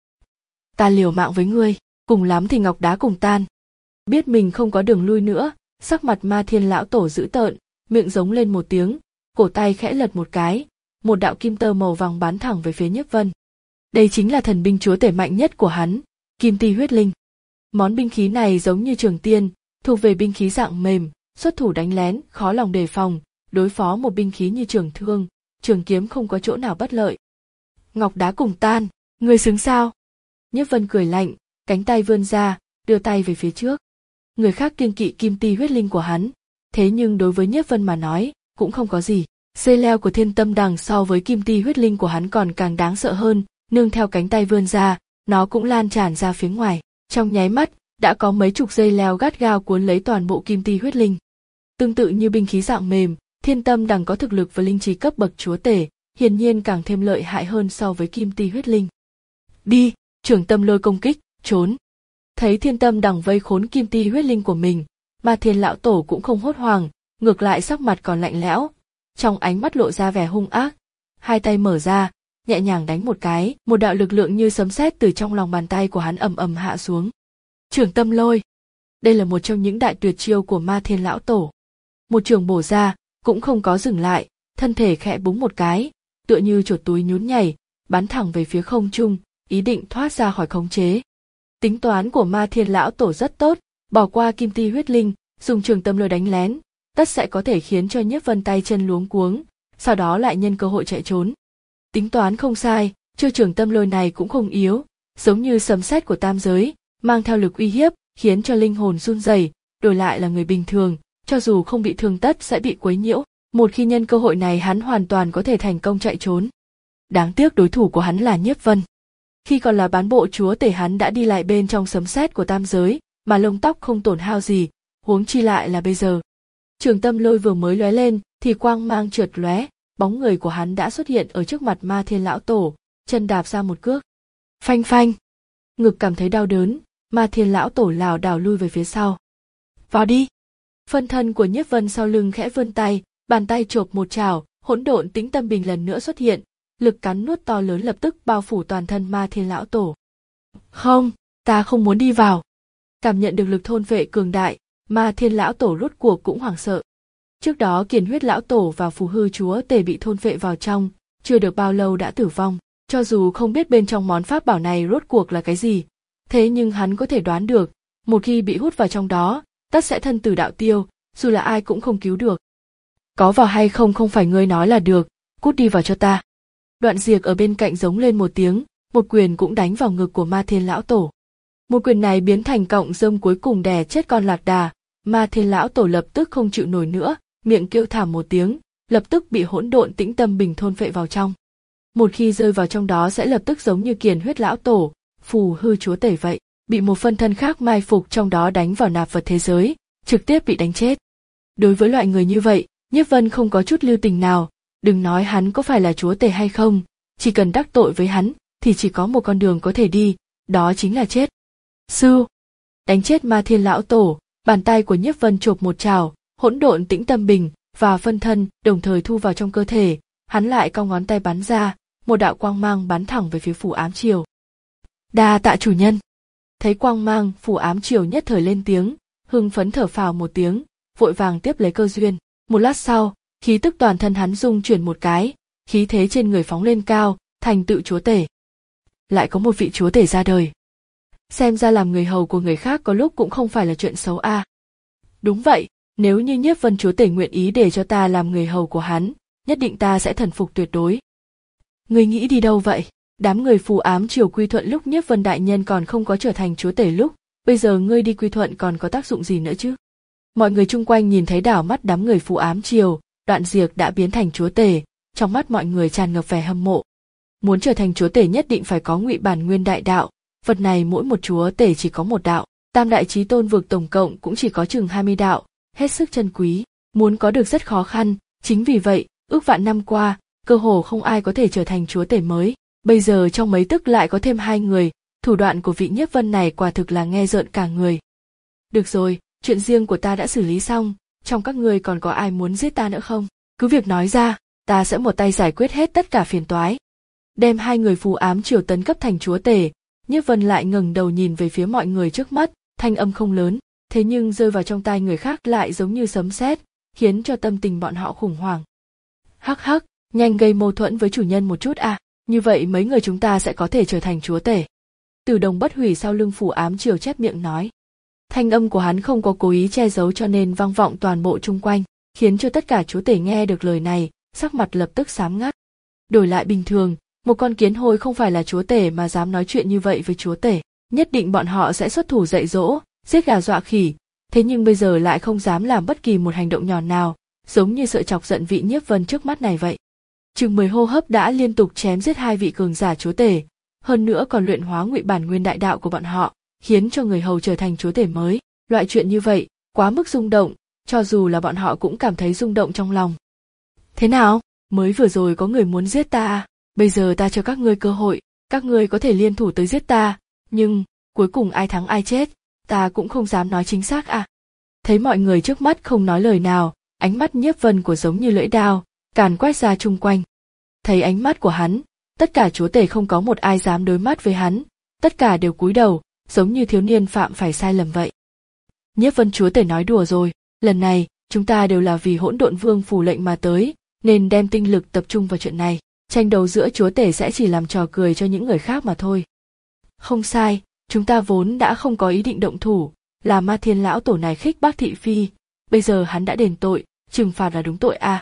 Ta liều mạng với ngươi, cùng lắm thì ngọc đá cùng tan. Biết mình không có đường lui nữa, sắc mặt Ma Thiên lão tổ dữ tợn, miệng giống lên một tiếng, cổ tay khẽ lật một cái, một đạo kim tơ màu vàng bắn thẳng về phía Nhiếp Vân. Đây chính là thần binh chúa tể mạnh nhất của hắn, Kim Ti huyết linh. Món binh khí này giống như trường tiên, thuộc về binh khí dạng mềm, xuất thủ đánh lén, khó lòng đề phòng, đối phó một binh khí như trường thương, trường kiếm không có chỗ nào bất lợi. Ngọc đá cùng tan, ngươi xứng sao? Nhiếp Vân cười lạnh, cánh tay vươn ra, đưa tay về phía trước. Người khác kiêng kỵ Kim Ti huyết linh của hắn, thế nhưng đối với Nhiếp Vân mà nói, cũng không có gì. Dây leo của Thiên Tâm Đằng so với Kim Ti huyết linh của hắn còn càng đáng sợ hơn, nương theo cánh tay vươn ra, nó cũng lan tràn ra phía ngoài. Trong nháy mắt, đã có mấy chục dây leo gắt gao cuốn lấy toàn bộ Kim Ti huyết linh. Tương tự như binh khí dạng mềm, Thiên Tâm Đằng có thực lực và linh trí cấp bậc chúa tể, hiển nhiên càng thêm lợi hại hơn so với Kim Ti huyết linh. Đi, Trưởng Tâm Lôi công kích, trốn. Thấy Thiên Tâm Đằng vây khốn Kim Ti huyết linh của mình, Ma Thiên lão tổ cũng không hốt hoảng, ngược lại sắc mặt còn lạnh lẽo, trong ánh mắt lộ ra vẻ hung ác, hai tay mở ra, nhẹ nhàng đánh một cái, một đạo lực lượng như sấm sét từ trong lòng bàn tay của hắn ầm ầm hạ xuống. Trưởng Tâm Lôi, đây là một trong những đại tuyệt chiêu của Ma Thiên lão tổ. Một trường bổ ra, cũng không có dừng lại, thân thể khẽ búng một cái, tựa như chuột túi nhún nhảy, bắn thẳng về phía không trung, ý định thoát ra khỏi khống chế. Tính toán của Ma Thiên lão tổ rất tốt, bỏ qua Kim Ti huyết linh, dùng Trường Tâm Lôi đánh lén, tất sẽ có thể khiến cho Nhiếp Vân tay chân luống cuống, sau đó lại nhân cơ hội chạy trốn. Tính toán không sai, chiêu Trường Tâm Lôi này cũng không yếu, giống như sấm sét của tam giới, mang theo lực uy hiếp, khiến cho linh hồn run rẩy, đổi lại là người bình thường, cho dù không bị thương tất sẽ bị quấy nhiễu, một khi nhân cơ hội này hắn hoàn toàn có thể thành công chạy trốn. Đáng tiếc đối thủ của hắn là Nhiếp Vân. Khi còn là bán bộ chúa tể hắn đã đi lại bên trong sấm sét của tam giới, mà lông tóc không tổn hao gì, huống chi lại là bây giờ. Trường Tâm Lôi vừa mới lóe lên, thì quang mang trượt lóe, bóng người của hắn đã xuất hiện ở trước mặt Ma Thiên lão tổ, chân đạp ra một cước. Phanh phanh, ngực cảm thấy đau đớn, Ma Thiên lão tổ lảo đảo lui về phía sau. Vào đi. Phân thân của Nhiếp Vân sau lưng khẽ vươn tay, bàn tay chộp một chảo, hỗn độn tĩnh tâm bình lần nữa xuất hiện, lực cắn nuốt to lớn lập tức bao phủ toàn thân Ma Thiên lão tổ. Không, ta không muốn đi vào. Cảm nhận được lực thôn vệ cường đại, Ma Thiên lão tổ rốt cuộc cũng hoảng sợ. Trước đó Kiền Huyết lão tổ và Phù Hư chúa tể bị thôn vệ vào trong, chưa được bao lâu đã tử vong. Cho dù không biết bên trong món pháp bảo này rốt cuộc là cái gì, thế nhưng hắn có thể đoán được, một khi bị hút vào trong đó, tất sẽ thân tử đạo tiêu, dù là ai cũng không cứu được. Có vào hay không không phải ngươi nói là được, cút đi vào cho ta. Đoạn Diệp ở bên cạnh giống lên một tiếng, một quyền cũng đánh vào ngực của Ma Thiên lão tổ. Một quyền này biến thành cọng rơm cuối cùng đè chết con lạc đà, Ma Thiên lão tổ lập tức không chịu nổi nữa, miệng kêu thảm một tiếng, lập tức bị hỗn độn tĩnh tâm bình thôn phệ vào trong. Một khi rơi vào trong đó sẽ lập tức giống như Kiền Huyết lão tổ, Phù Hư chúa tể vậy, bị một phân thân khác mai phục trong đó đánh vào nạp vật thế giới, trực tiếp bị đánh chết. Đối với loại người như vậy, Nhiếp Vân không có chút lưu tình nào, đừng nói hắn có phải là chúa tể hay không, chỉ cần đắc tội với hắn thì chỉ có một con đường có thể đi, đó chính là chết. Sư, đánh chết Ma Thiên lão tổ. Bàn tay của Nhiếp Vân chộp một chảo, hỗn độn tĩnh tâm bình và phân thân đồng thời thu vào trong cơ thể, hắn lại cong ngón tay bắn ra, một đạo quang mang bắn thẳng về phía Phù Ám Triều. Đa tạ chủ nhân. Thấy quang mang, Phù Ám Triều nhất thời lên tiếng, hưng phấn thở phào một tiếng, vội vàng tiếp lấy cơ duyên. Một lát sau, khí tức toàn thân hắn rung chuyển một cái, khí thế trên người phóng lên cao, thành tựu chúa tể. Lại có một vị chúa tể ra đời. Xem ra làm người hầu của người khác có lúc cũng không phải là chuyện xấu a. À. Đúng vậy, nếu như Nhiếp Vân chúa tể nguyện ý để cho ta làm người hầu của hắn, nhất định ta sẽ thần phục tuyệt đối. Ngươi nghĩ đi đâu vậy? Đám người Phù Ám Triều quy thuận lúc Nhiếp Vân đại nhân còn không có trở thành chúa tể lúc, bây giờ ngươi đi quy thuận còn có tác dụng gì nữa chứ? Mọi người chung quanh nhìn thấy đảo mắt đám người Phù Ám Triều, Đoạn Diệc đã biến thành chúa tể, trong mắt mọi người tràn ngập vẻ hâm mộ. Muốn trở thành chúa tể nhất định phải có Ngụy Bản Nguyên đại đạo, vật này mỗi một chúa tể chỉ có một đạo, Tam đại chí tôn vực tổng cộng cũng chỉ có chừng hai mươi đạo, hết sức chân quý, muốn có được rất khó khăn, chính vì vậy, ước vạn năm qua, cơ hồ không ai có thể trở thành chúa tể mới, bây giờ trong mấy tức lại có thêm hai người, thủ đoạn của vị Nhiếp Vân này quả thực là nghe rợn cả người. Được rồi, chuyện riêng của ta đã xử lý xong, trong các ngươi còn có ai muốn giết ta nữa không? Cứ việc nói ra, ta sẽ một tay giải quyết hết tất cả phiền toái. Đem hai người Phù Ám Triều tấn cấp thành chúa tể, Nhiếp Vân lại ngẩng đầu nhìn về phía mọi người trước mắt, thanh âm không lớn, thế nhưng rơi vào trong tai người khác lại giống như sấm sét, khiến cho tâm tình bọn họ khủng hoảng. Hắc hắc, nhanh gây mâu thuẫn với chủ nhân một chút à, như vậy mấy người chúng ta sẽ có thể trở thành chúa tể. Từ Đồng Bất Hủy sau lưng Phù Ám Triều chép miệng nói. Thanh âm của hắn không có cố ý che giấu cho nên vang vọng toàn bộ chung quanh, khiến cho tất cả chúa tể nghe được lời này, sắc mặt lập tức xám ngắt. Đổi lại bình thường, một con kiến hôi không phải là chúa tể mà dám nói chuyện như vậy với chúa tể, nhất định bọn họ sẽ xuất thủ dạy dỗ, giết gà dọa khỉ, thế nhưng bây giờ lại không dám làm bất kỳ một hành động nhỏ nào, giống như sợ chọc giận vị Nhiếp Vân trước mắt này vậy. Chừng mười hô hấp đã liên tục chém giết hai vị cường giả chúa tể, hơn nữa còn luyện hóa Ngụy Bản Nguyên đại đạo của bọn họ, khiến cho người hầu trở thành chúa tể mới. Loại chuyện như vậy, quá mức rung động, cho dù là bọn họ cũng cảm thấy rung động trong lòng. Thế nào? Mới vừa rồi có người muốn giết ta à? Bây giờ ta cho các ngươi cơ hội, các ngươi có thể liên thủ tới giết ta, nhưng cuối cùng ai thắng ai chết, ta cũng không dám nói chính xác à. Thấy mọi người trước mắt không nói lời nào, ánh mắt Nhiếp Vân của giống như lưỡi đao, càn quét ra chung quanh. Thấy ánh mắt của hắn, tất cả chúa tể không có một ai dám đối mắt với hắn, tất cả đều cúi đầu, giống như thiếu niên phạm phải sai lầm vậy. Nhiếp Vân chúa tể nói đùa rồi, lần này, chúng ta đều là vì Hỗn Độn Vương phủ lệnh mà tới, nên đem tinh lực tập trung vào chuyện này. Tranh đấu giữa chúa tể sẽ chỉ làm trò cười cho những người khác mà thôi. Không sai, chúng ta vốn đã không có ý định động thủ, là Ma Thiên lão tổ này khích bác thị phi, bây giờ hắn đã đền tội, trừng phạt là đúng tội à.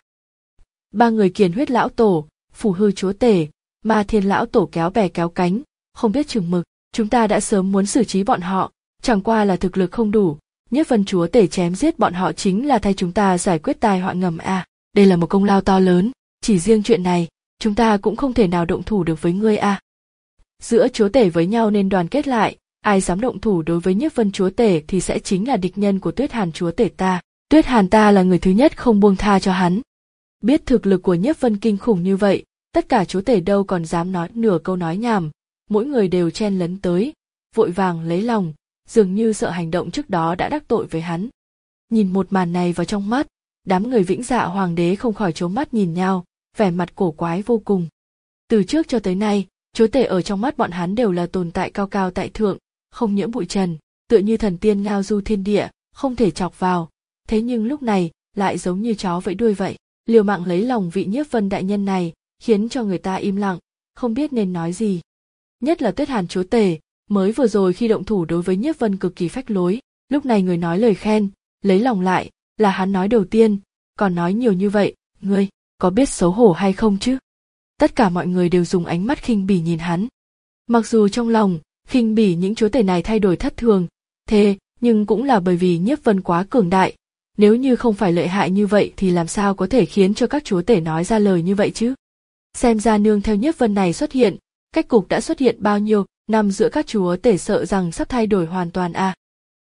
Ba người Kiền Huyết lão tổ, Phù Hư chúa tể, Ma Thiên lão tổ kéo bè kéo cánh, không biết chừng mực, chúng ta đã sớm muốn xử trí bọn họ, chẳng qua là thực lực không đủ, Nhiếp Vân chúa tể chém giết bọn họ chính là thay chúng ta giải quyết tai họa ngầm à, đây là một công lao to lớn, chỉ riêng chuyện này, chúng ta cũng không thể nào động thủ được với ngươi à. Giữa chúa tể với nhau nên đoàn kết lại, ai dám động thủ đối với Nhiếp Vân chúa tể thì sẽ chính là địch nhân của Tuyết Hàn chúa tể ta, Tuyết Hàn ta là người thứ nhất không buông tha cho hắn. Biết thực lực của Nhiếp Vân kinh khủng như vậy, tất cả chúa tể đâu còn dám nói nửa câu nói nhảm, mỗi người đều chen lấn tới, vội vàng lấy lòng, dường như sợ hành động trước đó đã đắc tội với hắn. Nhìn một màn này vào trong mắt, đám người Vĩnh Dạ hoàng đế không khỏi trố mắt nhìn nhau, vẻ mặt cổ quái vô cùng. Từ trước cho tới nay, chúa tể ở trong mắt bọn hắn đều là tồn tại cao cao tại thượng, không nhiễm bụi trần, tựa như thần tiên ngao du thiên địa, không thể chọc vào. Thế nhưng lúc này, lại giống như chó vẫy đuôi vậy, liều mạng lấy lòng vị Nhiếp Vân đại nhân này, khiến cho người ta im lặng, không biết nên nói gì. Nhất là Tuyết Hàn chúa tể, mới vừa rồi khi động thủ đối với Nhiếp Vân cực kỳ phách lối, lúc này người nói lời khen, lấy lòng lại, là hắn nói đầu tiên, còn nói nhiều như vậy, ngươi có biết xấu hổ hay không chứ? Tất cả mọi người đều dùng ánh mắt khinh bỉ nhìn hắn. Mặc dù trong lòng, khinh bỉ những chúa tể này thay đổi thất thường, thế nhưng cũng là bởi vì Nhiếp Vân quá cường đại, nếu như không phải lợi hại như vậy thì làm sao có thể khiến cho các chúa tể nói ra lời như vậy chứ? Xem ra nương theo Nhiếp Vân này xuất hiện, cách cục đã xuất hiện bao nhiêu năm giữa các chúa tể sợ rằng sắp thay đổi hoàn toàn à.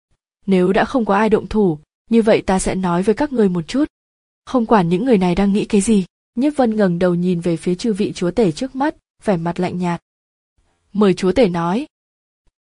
Nếu đã không có ai động thủ, như vậy ta sẽ nói với các người một chút. Không quản những người này đang nghĩ cái gì, Nhiếp Vân ngẩng đầu nhìn về phía chư vị chúa tể trước mắt, vẻ mặt lạnh nhạt. Mời chúa tể nói.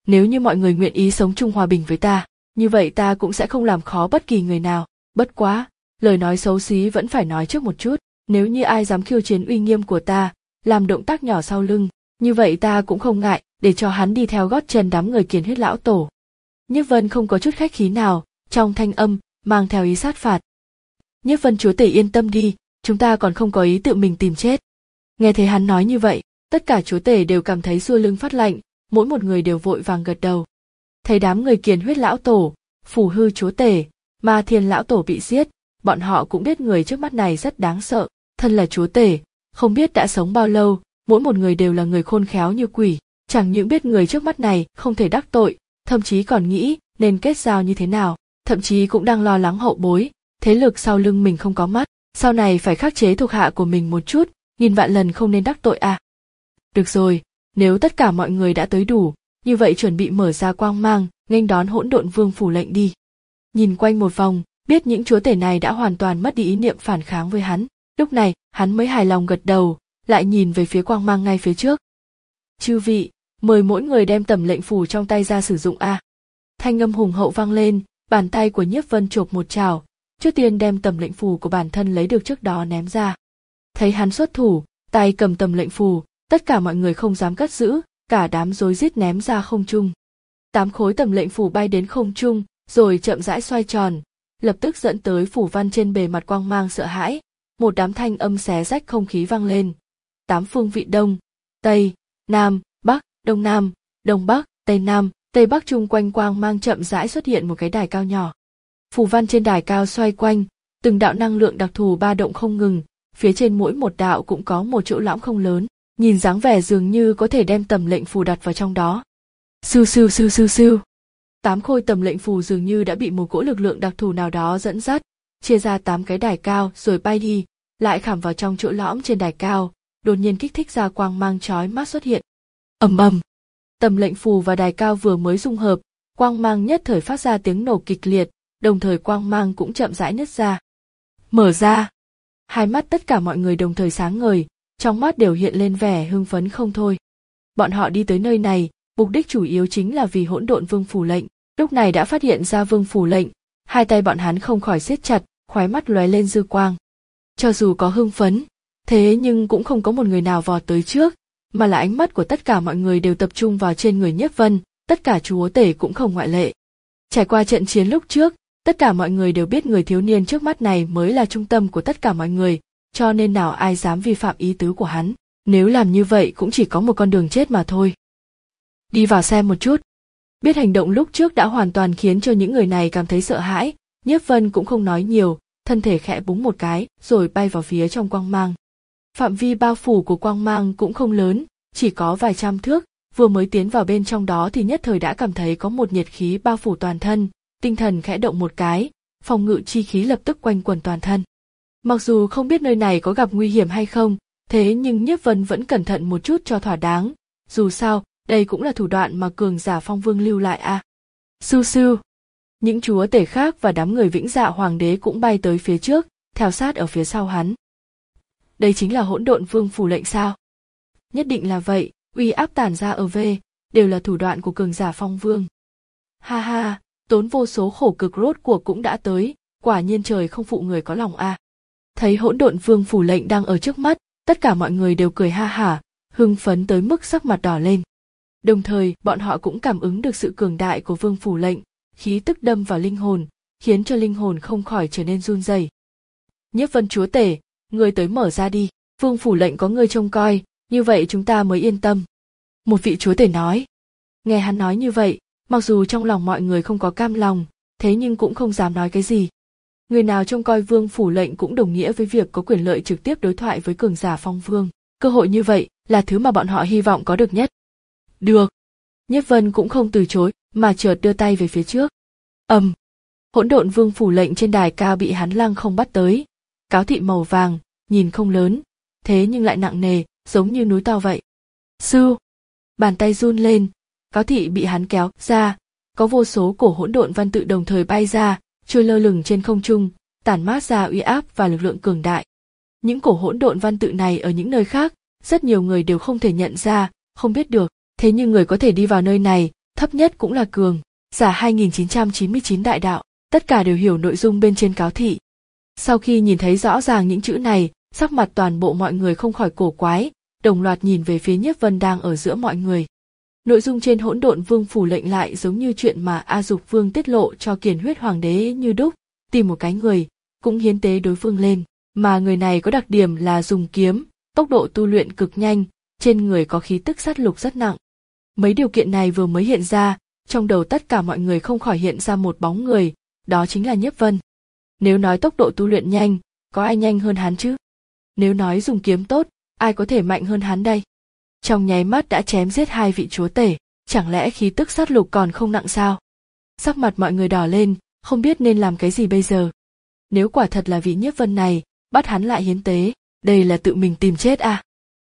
nếu như mọi người nguyện ý sống chung hòa bình với ta, như vậy ta cũng sẽ không làm khó bất kỳ người nào. Bất quá, lời nói xấu xí vẫn phải nói trước một chút, nếu như ai dám khiêu chiến uy nghiêm của ta, làm động tác nhỏ sau lưng, như vậy ta cũng không ngại để cho hắn đi theo gót chân đám người Kiền Huyết lão tổ. Nhiếp Vân không có chút khách khí nào, trong thanh âm mang theo ý sát phạt. Nhiếp Vân chúa tể yên tâm đi, chúng ta còn không có ý tự mình tìm chết. Nghe thấy hắn nói như vậy, tất cả chúa tể đều cảm thấy xua lưng phát lạnh, mỗi một người đều vội vàng gật đầu. Thấy đám người Kiền Huyết lão tổ, Phù Hư chúa tể, Ma Thiên lão tổ bị giết, bọn họ cũng biết người trước mắt này rất đáng sợ, thân là chúa tể, không biết đã sống bao lâu, mỗi một người đều là người khôn khéo như quỷ, chẳng những biết người trước mắt này không thể đắc tội, thậm chí còn nghĩ nên kết giao như thế nào, thậm chí cũng đang lo lắng hậu bối, thế lực sau lưng mình không có mắt, sau này phải khắc chế thuộc hạ của mình một chút, nghìn vạn lần không nên đắc tội à. Được rồi, nếu tất cả mọi người đã tới đủ, như vậy chuẩn bị mở ra quang mang, nghênh đón Hỗn Độn Vương phủ lệnh đi. Nhìn quanh một vòng, biết những chúa tể này đã hoàn toàn mất đi ý niệm phản kháng với hắn, lúc này hắn mới hài lòng gật đầu, lại nhìn về phía quang mang ngay phía trước. Chư vị, mời mỗi người đem tẩm lệnh phù trong tay ra sử dụng a. Thanh âm hùng hậu vang lên, bàn tay của Nhiếp Vân chộp một chảo, trước tiên đem tẩm lệnh phù của bản thân lấy được trước đó ném ra. Thấy hắn xuất thủ, tay cầm tẩm lệnh phù, tất cả mọi người không dám cất giữ, cả đám rối rít ném ra không trung. Tám khối tẩm lệnh phù bay đến không trung, rồi chậm rãi xoay tròn, lập tức dẫn tới phủ văn trên bề mặt quang mang sợ hãi, một đám thanh âm xé rách không khí vang lên. Tám phương vị đông, tây, nam, bắc, đông nam, đông bắc, tây nam, tây bắc chung quanh quang mang chậm rãi xuất hiện một cái đài cao nhỏ. Phù văn trên đài cao xoay quanh, từng đạo năng lượng đặc thù ba động không ngừng, phía trên mỗi một đạo cũng có một chỗ lõm không lớn, nhìn dáng vẻ dường như có thể đem tẩm lệnh phù đặt vào trong đó. Sưu sưu sưu sưu sưu. Tám khối tẩm lệnh phù dường như đã bị một cỗ lực lượng đặc thù nào đó dẫn dắt, chia ra tám cái đài cao rồi bay đi, lại khảm vào trong chỗ lõm trên đài cao, đột nhiên kích thích ra quang mang chói mắt xuất hiện. Ầm ầm. Tẩm lệnh phù và đài cao vừa mới dung hợp, quang mang nhất thời phát ra tiếng nổ kịch liệt, đồng thời quang mang cũng chậm rãi nứt ra. Mở ra. Hai mắt tất cả mọi người đồng thời sáng ngời, trong mắt đều hiện lên vẻ hưng phấn không thôi. Bọn họ đi tới nơi này, mục đích chủ yếu chính là vì Hỗn Độn Vương phủ lệnh, lúc này đã phát hiện ra Vương phủ lệnh, hai tay bọn hắn không khỏi siết chặt, khóe mắt lóe lên dư quang. Cho dù có hưng phấn, thế nhưng cũng không có một người nào vọt tới trước, mà là ánh mắt của tất cả mọi người đều tập trung vào trên người Nhiếp Vân, tất cả chúa tể cũng không ngoại lệ. Trải qua trận chiến lúc trước, tất cả mọi người đều biết người thiếu niên trước mắt này mới là trung tâm của tất cả mọi người, cho nên nào ai dám vi phạm ý tứ của hắn, nếu làm như vậy cũng chỉ có một con đường chết mà thôi. Đi vào xem một chút. Biết hành động lúc trước đã hoàn toàn khiến cho những người này cảm thấy sợ hãi, Nhiếp Vân cũng không nói nhiều, thân thể khẽ búng một cái, rồi bay vào phía trong quang mang. Phạm vi bao phủ của quang mang cũng không lớn, chỉ có vài trăm thước, vừa mới tiến vào bên trong đó thì nhất thời đã cảm thấy có một nhiệt khí bao phủ toàn thân, tinh thần khẽ động một cái, phòng ngự chi khí lập tức quanh quẩn toàn thân. Mặc dù không biết nơi này có gặp nguy hiểm hay không, thế nhưng Nhiếp Vân vẫn cẩn thận một chút cho thỏa đáng, dù sao, đây cũng là thủ đoạn mà cường giả Phong Vương lưu lại à. Sưu sưu. Những chúa tể khác và đám người Vĩnh Dạ Hoàng đế cũng bay tới phía trước, theo sát ở phía sau hắn. Đây chính là Hỗn Độn Vương phủ lệnh sao? Nhất định là vậy, uy áp tản ra ở về, đều là thủ đoạn của cường giả Phong Vương. Ha ha, tốn vô số khổ cực rốt cuộc cũng đã tới, quả nhiên trời không phụ người có lòng a. À. Thấy Hỗn Độn Vương phủ lệnh đang ở trước mắt, tất cả mọi người đều cười ha hả, hưng phấn tới mức sắc mặt đỏ lên. Đồng thời, bọn họ cũng cảm ứng được sự cường đại của Vương phủ lệnh, khí tức đâm vào linh hồn, khiến cho linh hồn không khỏi trở nên run rẩy. Nhiếp Vân chúa tể, ngươi tới mở ra đi, Vương phủ lệnh có ngươi trông coi, như vậy chúng ta mới yên tâm. Một vị chúa tể nói. Nghe hắn nói như vậy, mặc dù trong lòng mọi người không có cam lòng, thế nhưng cũng không dám nói cái gì. Người nào trông coi Vương phủ lệnh cũng đồng nghĩa với việc có quyền lợi trực tiếp đối thoại với cường giả Phong Vương. Cơ hội như vậy là thứ mà bọn họ hy vọng có được nhất. Được. Nhiếp Vân cũng không từ chối, mà chợt đưa tay về phía trước. Ầm. Hỗn Độn Vương phủ lệnh trên đài cao bị hắn lăng không bắt tới. Cáo thị màu vàng, nhìn không lớn, thế nhưng lại nặng nề, giống như núi to vậy. Sư. Bàn tay run lên, cáo thị bị hắn kéo ra, có vô số cổ hỗn độn văn tự đồng thời bay ra, trôi lơ lửng trên không trung, tản mát ra uy áp và lực lượng cường đại. Những cổ hỗn độn văn tự này ở những nơi khác, rất nhiều người đều không thể nhận ra, không biết được, thế nhưng người có thể đi vào nơi này, thấp nhất cũng là cường giả hai nghìn chín trăm chín mươi chín đại đạo, tất cả đều hiểu nội dung bên trên cáo thị. Sau khi nhìn thấy rõ ràng những chữ này, sắc mặt toàn bộ mọi người không khỏi cổ quái, đồng loạt nhìn về phía Nhiếp Vân đang ở giữa mọi người. Nội dung trên Hỗn Độn Vương phủ lệnh lại giống như chuyện mà A Dục Vương tiết lộ cho Kiền Huyết Hoàng đế như đúc, tìm một cái người, cũng hiến tế đối phương lên, mà người này có đặc điểm là dùng kiếm, tốc độ tu luyện cực nhanh, trên người có khí tức sát lục rất nặng. Mấy điều kiện này vừa mới hiện ra, trong đầu tất cả mọi người không khỏi hiện ra một bóng người, đó chính là Nhiếp Vân. Nếu nói tốc độ tu luyện nhanh, có ai nhanh hơn hắn chứ? Nếu nói dùng kiếm tốt, ai có thể mạnh hơn hắn đây? Trong nháy mắt đã chém giết hai vị chúa tể, chẳng lẽ khí tức sát lục còn không nặng sao? Sắc mặt mọi người đỏ lên, không biết nên làm cái gì bây giờ. Nếu quả thật là vị Nhiếp Vân này, bắt hắn lại hiến tế, đây là tự mình tìm chết à?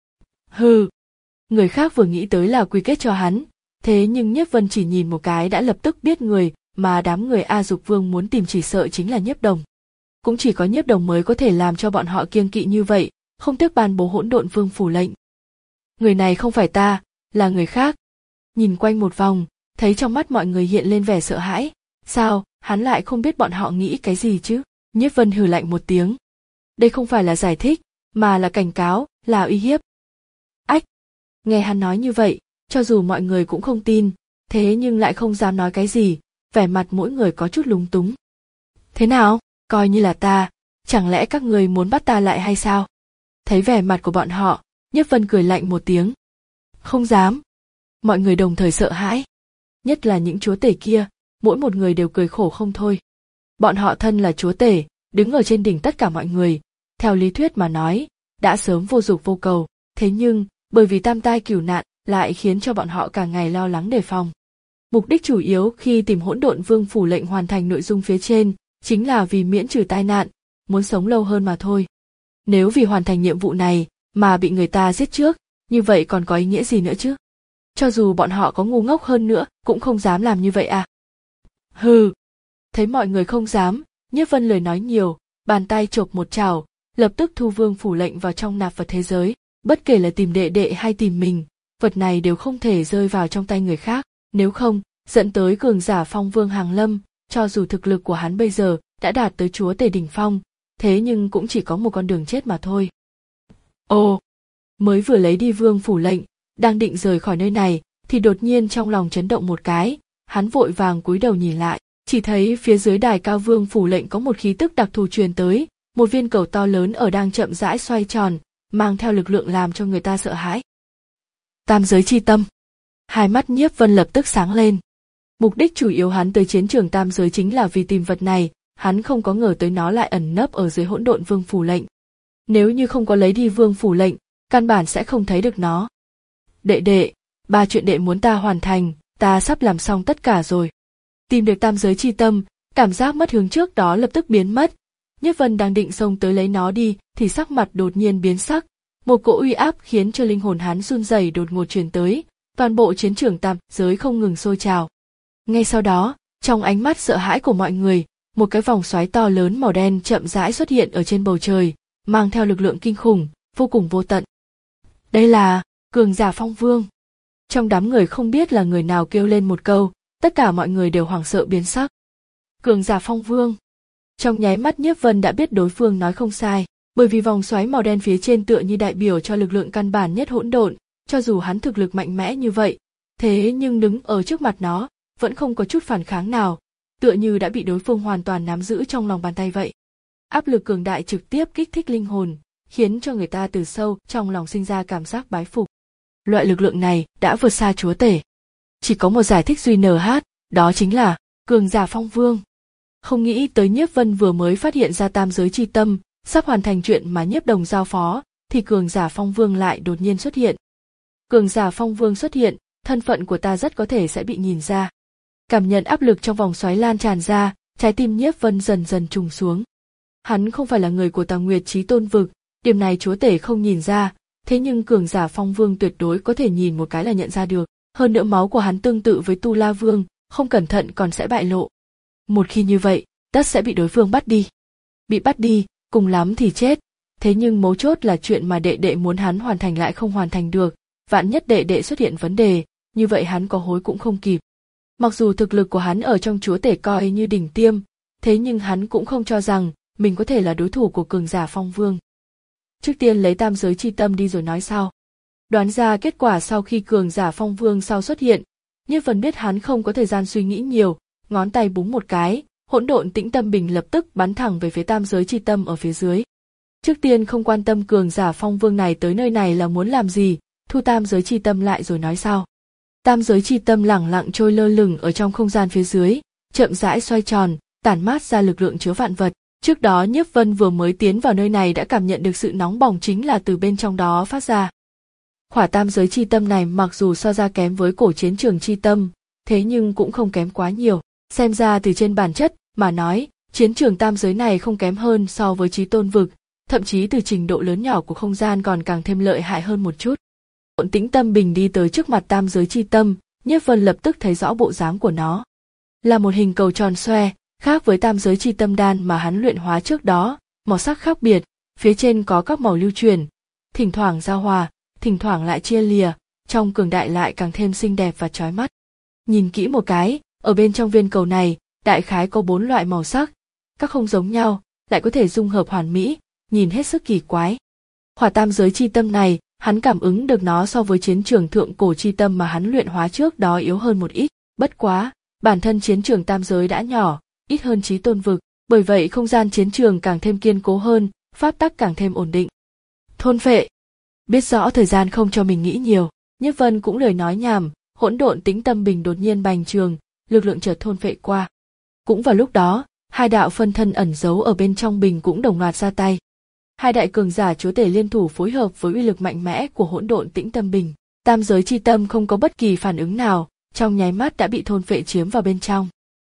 Hừ, người khác vừa nghĩ tới là quy kết cho hắn, thế nhưng Nhiếp Vân chỉ nhìn một cái đã lập tức biết người mà đám người A Dục Vương muốn tìm chỉ sợ chính là Nhiếp Đồng. Cũng chỉ có Nhiếp Đồng mới có thể làm cho bọn họ kiêng kỵ như vậy, không tiếc ban bố Hỗn Độn Vương phủ lệnh. Người này không phải ta, là người khác. Nhìn quanh một vòng, thấy trong mắt mọi người hiện lên vẻ sợ hãi. Sao, hắn lại không biết bọn họ nghĩ cái gì chứ? Nhiếp Vân hừ lạnh một tiếng. Đây không phải là giải thích, mà là cảnh cáo, là uy hiếp. Ách! Nghe hắn nói như vậy, cho dù mọi người cũng không tin, thế nhưng lại không dám nói cái gì, vẻ mặt mỗi người có chút lúng túng. Thế nào, coi như là ta, chẳng lẽ các người muốn bắt ta lại hay sao? Thấy vẻ mặt của bọn họ, Nhiếp Vân cười lạnh một tiếng. Không dám. Mọi người đồng thời sợ hãi. Nhất là những chúa tể kia, mỗi một người đều cười khổ không thôi. Bọn họ thân là chúa tể, đứng ở trên đỉnh tất cả mọi người, theo lý thuyết mà nói, đã sớm vô dục vô cầu, thế nhưng, bởi vì tam tai cửu nạn, lại khiến cho bọn họ càng ngày lo lắng đề phòng. Mục đích chủ yếu khi tìm Hỗn Độn Vương phủ lệnh hoàn thành nội dung phía trên, chính là vì miễn trừ tai nạn, muốn sống lâu hơn mà thôi. Nếu vì hoàn thành nhiệm vụ này, mà bị người ta giết trước, như vậy còn có ý nghĩa gì nữa chứ? Cho dù bọn họ có ngu ngốc hơn nữa, cũng không dám làm như vậy à? Hừ! Thấy mọi người không dám, Nhiếp Vân lời nói nhiều, bàn tay chộp một chảo, lập tức thu vương phủ lệnh vào trong nạp vật thế giới, bất kể là tìm đệ đệ hay tìm mình, vật này đều không thể rơi vào trong tay người khác, nếu không, dẫn tới cường giả phong vương hàng lâm, cho dù thực lực của hắn bây giờ đã đạt tới chúa tể đỉnh phong, thế nhưng cũng chỉ có một con đường chết mà thôi. Ồ! Mới vừa lấy đi vương phủ lệnh, đang định rời khỏi nơi này, thì đột nhiên trong lòng chấn động một cái, hắn vội vàng cúi đầu nhìn lại, chỉ thấy phía dưới đài cao vương phủ lệnh có một khí tức đặc thù truyền tới, một viên cầu to lớn ở đang chậm rãi xoay tròn, mang theo lực lượng làm cho người ta sợ hãi. Tam giới chi tâm. Hai mắt Nhiếp Vân lập tức sáng lên. Mục đích chủ yếu hắn tới chiến trường tam giới chính là vì tìm vật này, hắn không có ngờ tới nó lại ẩn nấp ở dưới Hỗn Độn Vương phủ lệnh. Nếu như không có lấy đi vương phủ lệnh, căn bản sẽ không thấy được nó. Đệ đệ, ba chuyện đệ muốn ta hoàn thành, ta sắp làm xong tất cả rồi. Tìm được tam giới chi tâm, cảm giác mất hướng trước đó lập tức biến mất. Nhiếp Vân đang định xông tới lấy nó đi, thì sắc mặt đột nhiên biến sắc. Một cỗ uy áp khiến cho linh hồn hắn run rẩy đột ngột truyền tới, toàn bộ chiến trường tam giới không ngừng sôi trào. Ngay sau đó, trong ánh mắt sợ hãi của mọi người, một cái vòng xoáy to lớn màu đen chậm rãi xuất hiện ở trên bầu trời, mang theo lực lượng kinh khủng, vô cùng vô tận. Đây là cường giả phong vương. Trong đám người không biết là người nào kêu lên một câu, tất cả mọi người đều hoảng sợ biến sắc. Cường giả phong vương. Trong nháy mắt Nhiếp Vân đã biết đối phương nói không sai, bởi vì vòng xoáy màu đen phía trên tựa như đại biểu cho lực lượng căn bản nhất hỗn độn, cho dù hắn thực lực mạnh mẽ như vậy, thế nhưng đứng ở trước mặt nó, vẫn không có chút phản kháng nào, tựa như đã bị đối phương hoàn toàn nắm giữ trong lòng bàn tay vậy. Áp lực cường đại trực tiếp kích thích linh hồn, khiến cho người ta từ sâu trong lòng sinh ra cảm giác bái phục. Loại lực lượng này đã vượt xa chúa tể. Chỉ có một giải thích duy nờ hát, đó chính là cường giả phong vương. Không nghĩ tới Nhiếp Vân vừa mới phát hiện ra tam giới chi tâm, sắp hoàn thành chuyện mà Nhiếp Đồng giao phó, thì cường giả phong vương lại đột nhiên xuất hiện. Cường giả phong vương xuất hiện, thân phận của ta rất có thể sẽ bị nhìn ra. Cảm nhận áp lực trong vòng xoáy lan tràn ra, trái tim Nhiếp Vân dần dần trùng xuống. Hắn không phải là người của Tà Nguyệt Chí Tôn vực, điểm này chúa tể không nhìn ra, thế nhưng cường giả phong vương tuyệt đối có thể nhìn một cái là nhận ra được. Hơn nữa máu của hắn tương tự với Tu La Vương, không cẩn thận còn sẽ bại lộ. Một khi như vậy, tất sẽ bị đối phương bắt đi. Bị bắt đi, cùng lắm thì chết. Thế nhưng mấu chốt là chuyện mà đệ đệ muốn hắn hoàn thành lại không hoàn thành được. Vạn nhất đệ đệ xuất hiện vấn đề, như vậy hắn có hối cũng không kịp. Mặc dù thực lực của hắn ở trong chúa tể coi như đỉnh tiêm, thế nhưng hắn cũng không cho rằng mình có thể là đối thủ của cường giả Phong Vương. Trước tiên lấy tam giới chi tâm đi rồi nói sau. Đoán ra kết quả sau khi cường giả Phong Vương sau xuất hiện, Nhiếp Vân biết hắn không có thời gian suy nghĩ nhiều, ngón tay búng một cái, hỗn độn tĩnh tâm bình lập tức bắn thẳng về phía tam giới chi tâm ở phía dưới. Trước tiên không quan tâm cường giả Phong Vương này tới nơi này là muốn làm gì, thu tam giới chi tâm lại rồi nói sau. Tam giới chi tâm lẳng lặng trôi lơ lửng ở trong không gian phía dưới, chậm rãi xoay tròn, tản mát ra lực lượng chứa vạn vật. Trước đó Nhiếp Vân vừa mới tiến vào nơi này đã cảm nhận được sự nóng bỏng chính là từ bên trong đó phát ra. Khỏa tam giới chi tâm này mặc dù so ra kém với cổ chiến trường chi tâm, thế nhưng cũng không kém quá nhiều. Xem ra từ trên bản chất mà nói, chiến trường tam giới này không kém hơn so với Chí Tôn vực, thậm chí từ trình độ lớn nhỏ của không gian còn càng thêm lợi hại hơn một chút. Hỗn tĩnh tâm bình đi tới trước mặt tam giới chi tâm, Nhiếp Vân lập tức thấy rõ bộ dáng của nó. Là một hình cầu tròn xoe, khác với tam giới chi tâm đan mà hắn luyện hóa trước đó, màu sắc khác biệt, phía trên có các màu lưu truyền, thỉnh thoảng giao hòa, thỉnh thoảng lại chia lìa, trong cường đại lại càng thêm xinh đẹp và chói mắt. Nhìn kỹ một cái, ở bên trong viên cầu này, đại khái có bốn loại màu sắc, các không giống nhau, lại có thể dung hợp hoàn mỹ, nhìn hết sức kỳ quái. Hỏa tam giới chi tâm này, hắn cảm ứng được nó so với chiến trường thượng cổ chi tâm mà hắn luyện hóa trước đó yếu hơn một ít, bất quá, bản thân chiến trường tam giới đã nhỏ, ít hơn Chí Tôn vực, bởi vậy không gian chiến trường càng thêm kiên cố hơn, pháp tắc càng thêm ổn định. Thôn phệ. Biết rõ thời gian không cho mình nghĩ nhiều, Nhiếp Vân cũng lời nói nhảm, hỗn độn tĩnh tâm bình đột nhiên bành trường, lực lượng chợt thôn phệ qua. Cũng vào lúc đó, hai đạo phân thân ẩn giấu ở bên trong bình cũng đồng loạt ra tay. Hai đại cường giả chúa tể liên thủ phối hợp với uy lực mạnh mẽ của hỗn độn tĩnh tâm bình, tam giới chi tâm không có bất kỳ phản ứng nào, trong nháy mắt đã bị thôn phệ chiếm vào bên trong.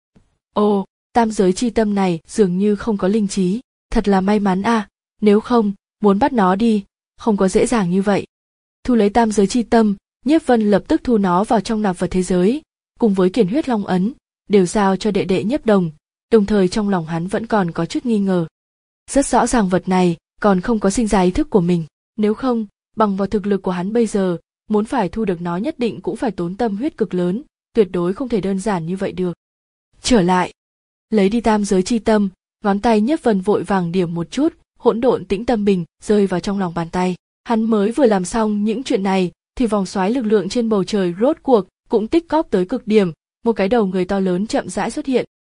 Ồ, tam giới chi tâm này dường như không có linh trí, thật là may mắn a, à, nếu không, muốn bắt nó đi, không có dễ dàng như vậy. Thu lấy tam giới chi tâm, Nhiếp Vân lập tức thu nó vào trong nạp vật thế giới, cùng với Kiền Huyết Long ấn, đều giao cho đệ đệ Nhiếp Đồng, đồng thời trong lòng hắn vẫn còn có chút nghi ngờ. Rất rõ ràng vật này còn không có sinh ra ý thức của mình, nếu không, bằng vào thực lực của hắn bây giờ, muốn phải thu được nó nhất định cũng phải tốn tâm huyết cực lớn, tuyệt đối không thể đơn giản như vậy được. Trở lại, lấy đi tam giới chi tâm, ngón tay Nhiếp Vân vội vàng điểm một chút, hỗn độn tĩnh tâm bình rơi vào trong lòng bàn tay. Hắn mới vừa làm xong những chuyện này, thì vòng xoáy lực lượng trên bầu trời rốt cuộc cũng tích cóp tới cực điểm, một cái đầu người to lớn chậm rãi xuất hiện.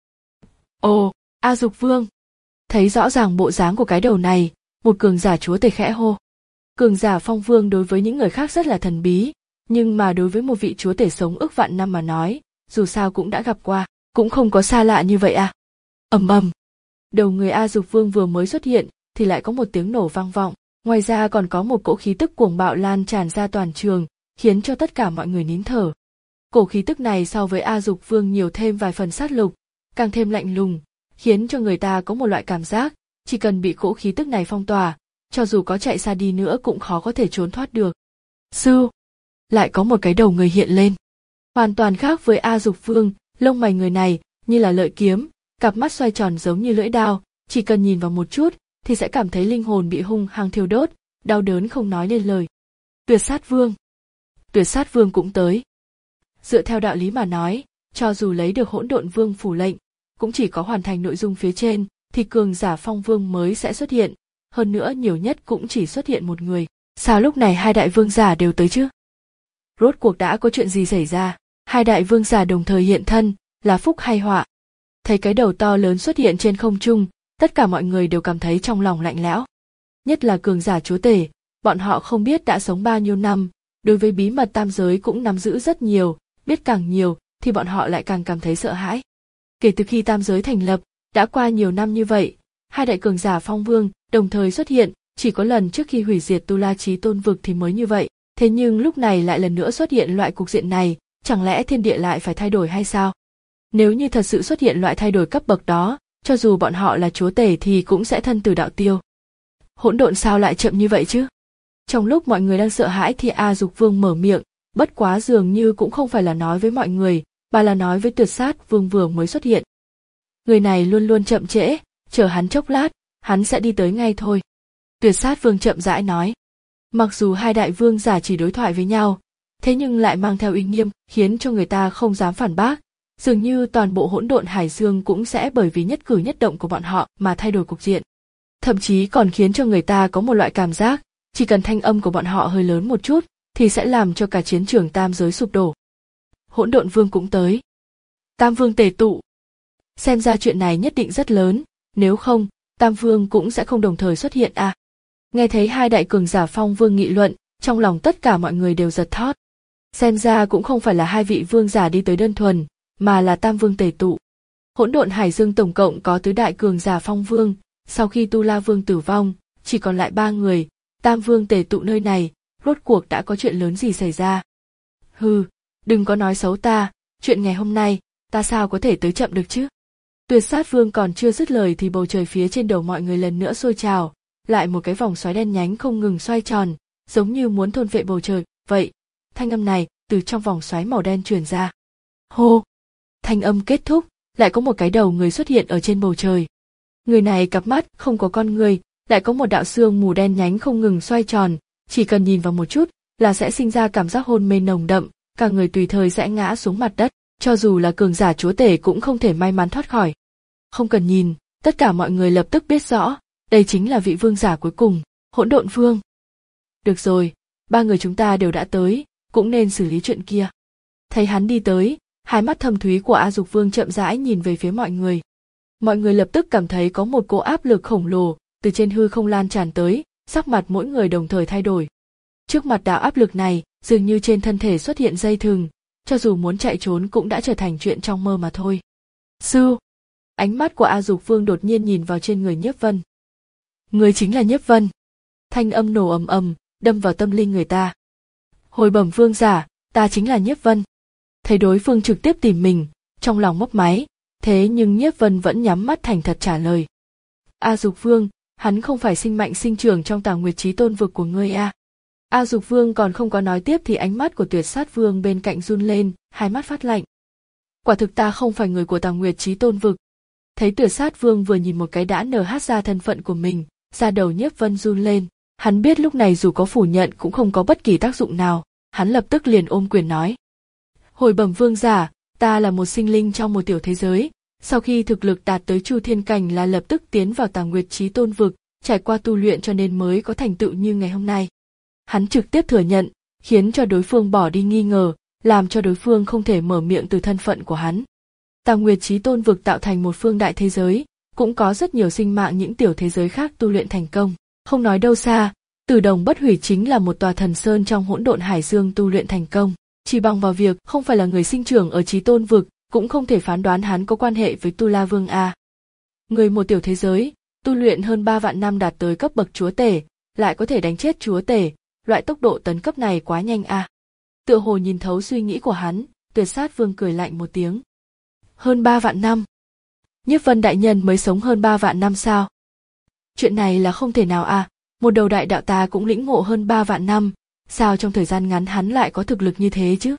Ồ, A Dục Vương! Thấy rõ ràng bộ dáng của cái đầu này, một cường giả chúa tể khẽ hô. Cường giả Phong Vương đối với những người khác rất là thần bí, nhưng mà đối với một vị chúa tể sống ức vạn năm mà nói, dù sao cũng đã gặp qua, cũng không có xa lạ như vậy à. Ầm ầm, đầu người A Dục Vương vừa mới xuất hiện, thì lại có một tiếng nổ vang vọng, ngoài ra còn có một cỗ khí tức cuồng bạo lan tràn ra toàn trường, khiến cho tất cả mọi người nín thở. Cổ khí tức này so với A Dục Vương nhiều thêm vài phần sát lục, càng thêm lạnh lùng, khiến cho người ta có một loại cảm giác, chỉ cần bị cỗ khí tức này phong tỏa, cho dù có chạy xa đi nữa cũng khó có thể trốn thoát được. Sư, lại có một cái đầu người hiện lên, hoàn toàn khác với A Dục Vương, lông mày người này như là lợi kiếm, cặp mắt xoay tròn giống như lưỡi dao, chỉ cần nhìn vào một chút thì sẽ cảm thấy linh hồn bị hung hăng thiêu đốt, đau đớn không nói nên lời. Tuyệt Sát Vương. Tuyệt Sát Vương cũng tới. Dựa theo đạo lý mà nói, cho dù lấy được Hỗn Độn Vương phủ lệnh, cũng chỉ có hoàn thành nội dung phía trên thì cường giả Phong Vương mới sẽ xuất hiện, hơn nữa nhiều nhất cũng chỉ xuất hiện một người. Sao lúc này hai đại vương giả đều tới chứ? Rốt cuộc đã có chuyện gì xảy ra? Hai đại vương giả đồng thời hiện thân, là phúc hay họa? Thấy cái đầu to lớn xuất hiện trên không trung, tất cả mọi người đều cảm thấy trong lòng lạnh lẽo. Nhất là cường giả chúa tể, bọn họ không biết đã sống bao nhiêu năm, đối với bí mật tam giới cũng nắm giữ rất nhiều, biết càng nhiều thì bọn họ lại càng cảm thấy sợ hãi. Kể từ khi tam giới thành lập, đã qua nhiều năm như vậy, hai đại cường giả Phong Vương đồng thời xuất hiện, chỉ có lần trước khi hủy diệt Tu La Chí Tôn vực thì mới như vậy, thế nhưng lúc này lại lần nữa xuất hiện loại cục diện này, chẳng lẽ thiên địa lại phải thay đổi hay sao? Nếu như thật sự xuất hiện loại thay đổi cấp bậc đó, cho dù bọn họ là chúa tể thì cũng sẽ thân tử đạo tiêu. Hỗn độn sao lại chậm như vậy chứ? Trong lúc mọi người đang sợ hãi thì A Dục Vương mở miệng, bất quá dường như cũng không phải là nói với mọi người, mà là nói với Tuyệt Sát Vương vừa mới xuất hiện. Người này luôn luôn chậm trễ, chờ hắn chốc lát, hắn sẽ đi tới ngay thôi. Tuyệt Sát Vương chậm rãi nói. Mặc dù hai đại vương giả chỉ đối thoại với nhau, thế nhưng lại mang theo uy nghiêm, khiến cho người ta không dám phản bác, Dường như toàn bộ hỗn độn hải dương cũng sẽ bởi vì nhất cử nhất động của bọn họ mà thay đổi cục diện. Thậm chí còn khiến cho người ta có một loại cảm giác, chỉ cần thanh âm của bọn họ hơi lớn một chút, thì sẽ làm cho cả chiến trường tam giới sụp đổ. Hỗn độn vương cũng tới. Tam vương tề tụ. Xem ra chuyện này nhất định rất lớn, nếu không, tam vương cũng sẽ không đồng thời xuất hiện à. Nghe thấy hai đại cường giả phong vương nghị luận, trong lòng tất cả mọi người đều giật thót. Xem ra cũng không phải là hai vị vương giả đi tới đơn thuần, mà là tam vương tề tụ. Hỗn độn hải dương tổng cộng có tứ đại cường giả phong vương, sau khi Tu La vương tử vong, chỉ còn lại ba người, tam vương tề tụ nơi này, rốt cuộc đã có chuyện lớn gì xảy ra. Hừ, đừng có nói xấu ta, chuyện ngày hôm nay, ta sao có thể tới chậm được chứ. Tuyệt sát vương còn chưa dứt lời thì bầu trời phía trên đầu mọi người lần nữa sôi trào, lại một cái vòng xoáy đen nhánh không ngừng xoay tròn, giống như muốn thôn phệ bầu trời, vậy. Thanh âm này từ trong vòng xoáy màu đen truyền ra. Hô! Thanh âm kết thúc, lại có một cái đầu người xuất hiện ở trên bầu trời. Người này cặp mắt không có con người, lại có một đạo xương mù đen nhánh không ngừng xoay tròn, chỉ cần nhìn vào một chút là sẽ sinh ra cảm giác hôn mê nồng đậm, cả người tùy thời sẽ ngã xuống mặt đất, cho dù là cường giả chúa tể cũng không thể may mắn thoát khỏi. Không cần nhìn, tất cả mọi người lập tức biết rõ, đây chính là vị vương giả cuối cùng, Hỗn Độn Vương. Được rồi, ba người chúng ta đều đã tới, cũng nên xử lý chuyện kia. Thấy hắn đi tới, hai mắt thâm thúy của A Dục Vương chậm rãi nhìn về phía mọi người. Mọi người lập tức cảm thấy có một cỗ áp lực khổng lồ từ trên hư không lan tràn tới, sắc mặt mỗi người đồng thời thay đổi. Trước mặt đạo áp lực này, dường như trên thân thể xuất hiện dây thừng, cho dù muốn chạy trốn cũng đã trở thành chuyện trong mơ mà thôi. Sư! Ánh mắt của A Dục Vương đột nhiên nhìn vào trên người Nhiếp Vân. Người chính là Nhiếp Vân. Thanh âm nổ ầm ầm, đâm vào tâm linh người ta. Hồi bẩm vương giả, ta chính là Nhiếp Vân. Thấy đối phương trực tiếp tìm mình, trong lòng mấp máy, thế nhưng Nhiếp Vân vẫn nhắm mắt thành thật trả lời. A Dục Vương, hắn không phải sinh mạnh sinh trưởng trong Tà Nguyệt Chí Tôn vực của ngươi à? A Dục Vương còn không có nói tiếp thì ánh mắt của Tuyệt Sát Vương bên cạnh run lên, hai mắt phát lạnh. Quả thực ta không phải người của Tà Nguyệt Chí Tôn vực. Thấy Tuyệt Sát Vương vừa nhìn một cái đã nở hát ra thân phận của mình, da đầu Nhiếp Vân run lên. Hắn biết lúc này dù có phủ nhận cũng không có bất kỳ tác dụng nào, hắn lập tức liền ôm quyền nói. Hồi bẩm vương giả, ta là một sinh linh trong một tiểu thế giới, sau khi thực lực đạt tới Chu Thiên Cảnh là lập tức tiến vào Tà Nguyệt Chí Tôn vực, trải qua tu luyện cho nên mới có thành tựu như ngày hôm nay. Hắn trực tiếp thừa nhận, khiến cho đối phương bỏ đi nghi ngờ, làm cho đối phương không thể mở miệng từ thân phận của hắn. Tà Nguyệt Chí Tôn vực tạo thành một phương đại thế giới, cũng có rất nhiều sinh mạng những tiểu thế giới khác tu luyện thành công. Không nói đâu xa, Tử Đồng Bất Hủy chính là một tòa thần sơn trong hỗn độn hải dương tu luyện thành công. Chỉ bằng vào việc không phải là người sinh trưởng ở Chí Tôn vực, cũng không thể phán đoán hắn có quan hệ với Tu La Vương a. Người một tiểu thế giới, tu luyện hơn ba vạn năm đạt tới cấp bậc chúa tể, lại có thể đánh chết chúa tể, loại tốc độ tấn cấp này quá nhanh a. Tựa hồ nhìn thấu suy nghĩ của hắn, Tuyệt Sát Vương cười lạnh một tiếng. Hơn ba vạn năm? Nhiếp Vân đại nhân mới sống hơn ba vạn năm sao? Chuyện này là không thể nào à, một đầu đại đạo ta cũng lĩnh ngộ hơn ba vạn năm, sao trong thời gian ngắn hắn lại có thực lực như thế chứ?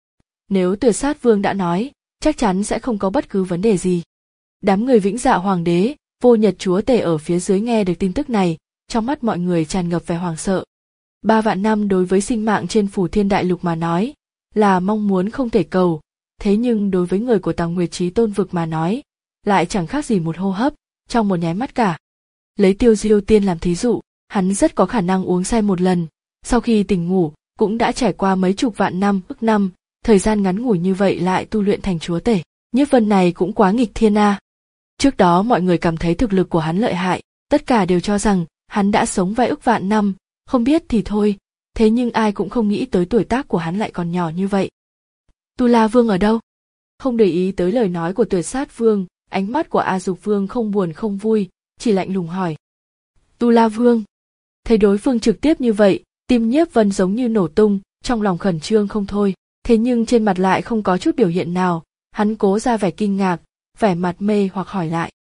Nếu Tuyệt Sát Vương đã nói, chắc chắn sẽ không có bất cứ vấn đề gì. Đám người Vĩnh Dạ Hoàng đế, Vô Nhật chúa tể ở phía dưới nghe được tin tức này, trong mắt mọi người tràn ngập vẻ hoảng sợ. Ba vạn năm đối với sinh mạng trên Phủ Thiên Đại Lục mà nói, là mong muốn không thể cầu, thế nhưng đối với người của Tà Nguyệt Chí Tôn vực mà nói, lại chẳng khác gì một hô hấp, trong một nháy mắt cả. Lấy Tiêu Diêu Tiên làm thí dụ, hắn rất có khả năng uống say một lần, sau khi tỉnh ngủ, cũng đã trải qua mấy chục vạn năm, ức năm, thời gian ngắn ngủi như vậy lại tu luyện thành chúa tể. Nhiếp Vân này cũng quá nghịch thiên a. Trước đó mọi người cảm thấy thực lực của hắn lợi hại, tất cả đều cho rằng hắn đã sống vài ức vạn năm, không biết thì thôi, thế nhưng ai cũng không nghĩ tới tuổi tác của hắn lại còn nhỏ như vậy. Tu La Vương ở đâu? Không để ý tới lời nói của Tuyệt Sát Vương, ánh mắt của A Dục Vương không buồn không vui, chỉ lạnh lùng hỏi. Tu La Vương. Thấy đối phương trực tiếp như vậy, tim Nhiếp Vân giống như nổ tung, trong lòng khẩn trương không thôi, thế nhưng trên mặt lại không có chút biểu hiện nào, hắn cố ra vẻ kinh ngạc, vẻ mặt mê hoặc hỏi lại.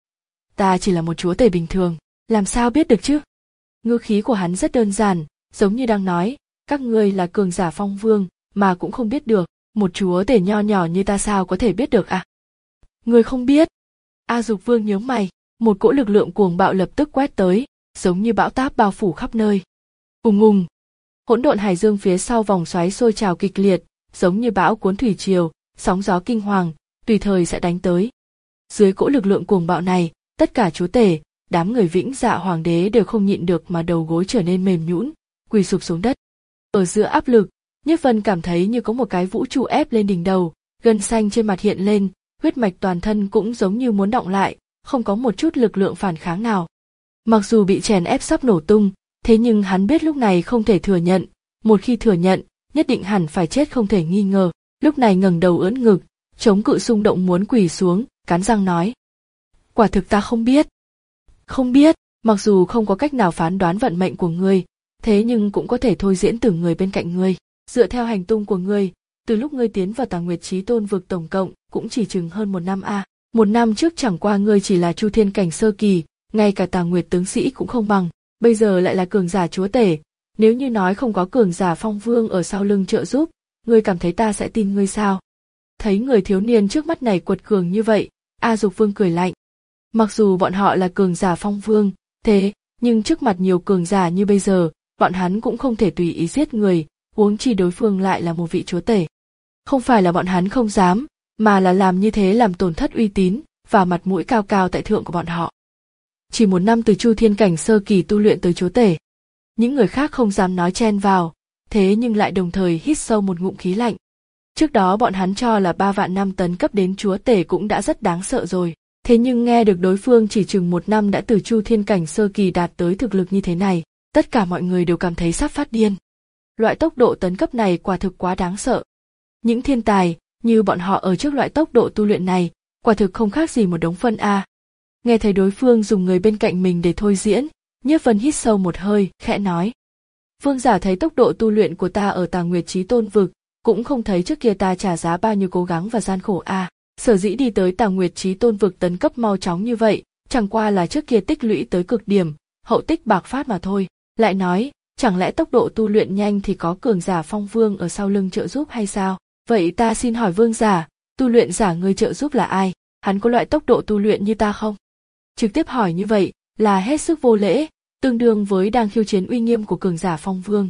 Ta chỉ là một chúa tể bình thường, làm sao biết được chứ? Ngữ khí của hắn rất đơn giản, giống như đang nói, các ngươi là cường giả phong vương, mà cũng không biết được, một chúa tể nho nhỏ như ta sao có thể biết được à? Ngươi không biết. A Dục Vương nhướng mày, một cỗ lực lượng cuồng bạo lập tức quét tới, giống như bão táp bao phủ khắp nơi. Ùng ùng. Hỗn độn hải dương phía sau vòng xoáy sôi trào kịch liệt, giống như bão cuốn thủy triều, sóng gió kinh hoàng, tùy thời sẽ đánh tới. Dưới cỗ lực lượng cuồng bạo này, tất cả chúa tể, đám người Vĩnh Dạ Hoàng đế đều không nhịn được mà đầu gối trở nên mềm nhũn, quỳ sụp xuống đất. Ở giữa áp lực, Nhiếp Vân cảm thấy như có một cái vũ trụ ép lên đỉnh đầu, gân xanh trên mặt hiện lên, huyết mạch toàn thân cũng giống như muốn đọng lại, không có một chút lực lượng phản kháng nào. Mặc dù bị chèn ép sắp nổ tung, thế nhưng hắn biết lúc này không thể thừa nhận, một khi thừa nhận, nhất định hẳn phải chết không thể nghi ngờ. Lúc này ngẩng đầu ưỡn ngực, chống cự xung động muốn quỳ xuống, cắn răng nói: "Quả thực ta không biết." Không biết, mặc dù không có cách nào phán đoán vận mệnh của ngươi, thế nhưng cũng có thể thôi diễn từng người bên cạnh ngươi. Dựa theo hành tung của ngươi, từ lúc ngươi tiến vào Tà Nguyệt Chí Tôn vực tổng cộng cũng chỉ chừng hơn một năm a. À. Một năm trước chẳng qua ngươi chỉ là Chu Thiên cảnh sơ kỳ, ngay cả Tà Nguyệt tướng sĩ cũng không bằng, bây giờ lại là cường giả chúa tể. Nếu như nói không có cường giả Phong Vương ở sau lưng trợ giúp, ngươi cảm thấy ta sẽ tin ngươi sao? Thấy người thiếu niên trước mắt này quật cường như vậy, A Dục Vương cười lạnh. Mặc dù bọn họ là cường giả Phong Vương, thế nhưng trước mặt nhiều cường giả như bây giờ, bọn hắn cũng không thể tùy ý giết người, huống chi đối phương lại là một vị chúa tể. Không phải là bọn hắn không dám, mà là làm như thế làm tổn thất uy tín và mặt mũi cao cao tại thượng của bọn họ. Chỉ một năm từ Chu Thiên cảnh sơ kỳ tu luyện tới chúa tể, những người khác không dám nói chen vào, thế nhưng lại đồng thời hít sâu một ngụm khí lạnh. Trước đó bọn hắn cho là ba vạn năm tấn cấp đến chúa tể cũng đã rất đáng sợ rồi, thế nhưng nghe được đối phương chỉ chừng một năm đã từ Chu Thiên cảnh sơ kỳ đạt tới thực lực như thế này, tất cả mọi người đều cảm thấy sắp phát điên. Loại tốc độ tấn cấp này quả thực quá đáng sợ. Những thiên tài như bọn họ ở trước loại tốc độ tu luyện này, quả thực không khác gì một đống phân a. Nghe thấy đối phương dùng người bên cạnh mình để thôi diễn, Nhiếp Vân hít sâu một hơi, khẽ nói: "Vương giả thấy tốc độ tu luyện của ta ở Tà Nguyệt Chí Tôn vực, cũng không thấy trước kia ta trả giá bao nhiêu cố gắng và gian khổ a. Sở dĩ đi tới Tà Nguyệt Chí Tôn vực tấn cấp mau chóng như vậy, chẳng qua là trước kia tích lũy tới cực điểm, hậu tích bạc phát mà thôi." Lại nói, chẳng lẽ tốc độ tu luyện nhanh thì có cường giả Phong Vương ở sau lưng trợ giúp hay sao? Vậy ta xin hỏi vương giả, tu luyện giả ngươi trợ giúp là ai? Hắn có loại tốc độ tu luyện như ta không? Trực tiếp hỏi như vậy là hết sức vô lễ, tương đương với đang khiêu chiến uy nghiêm của cường giả Phong Vương.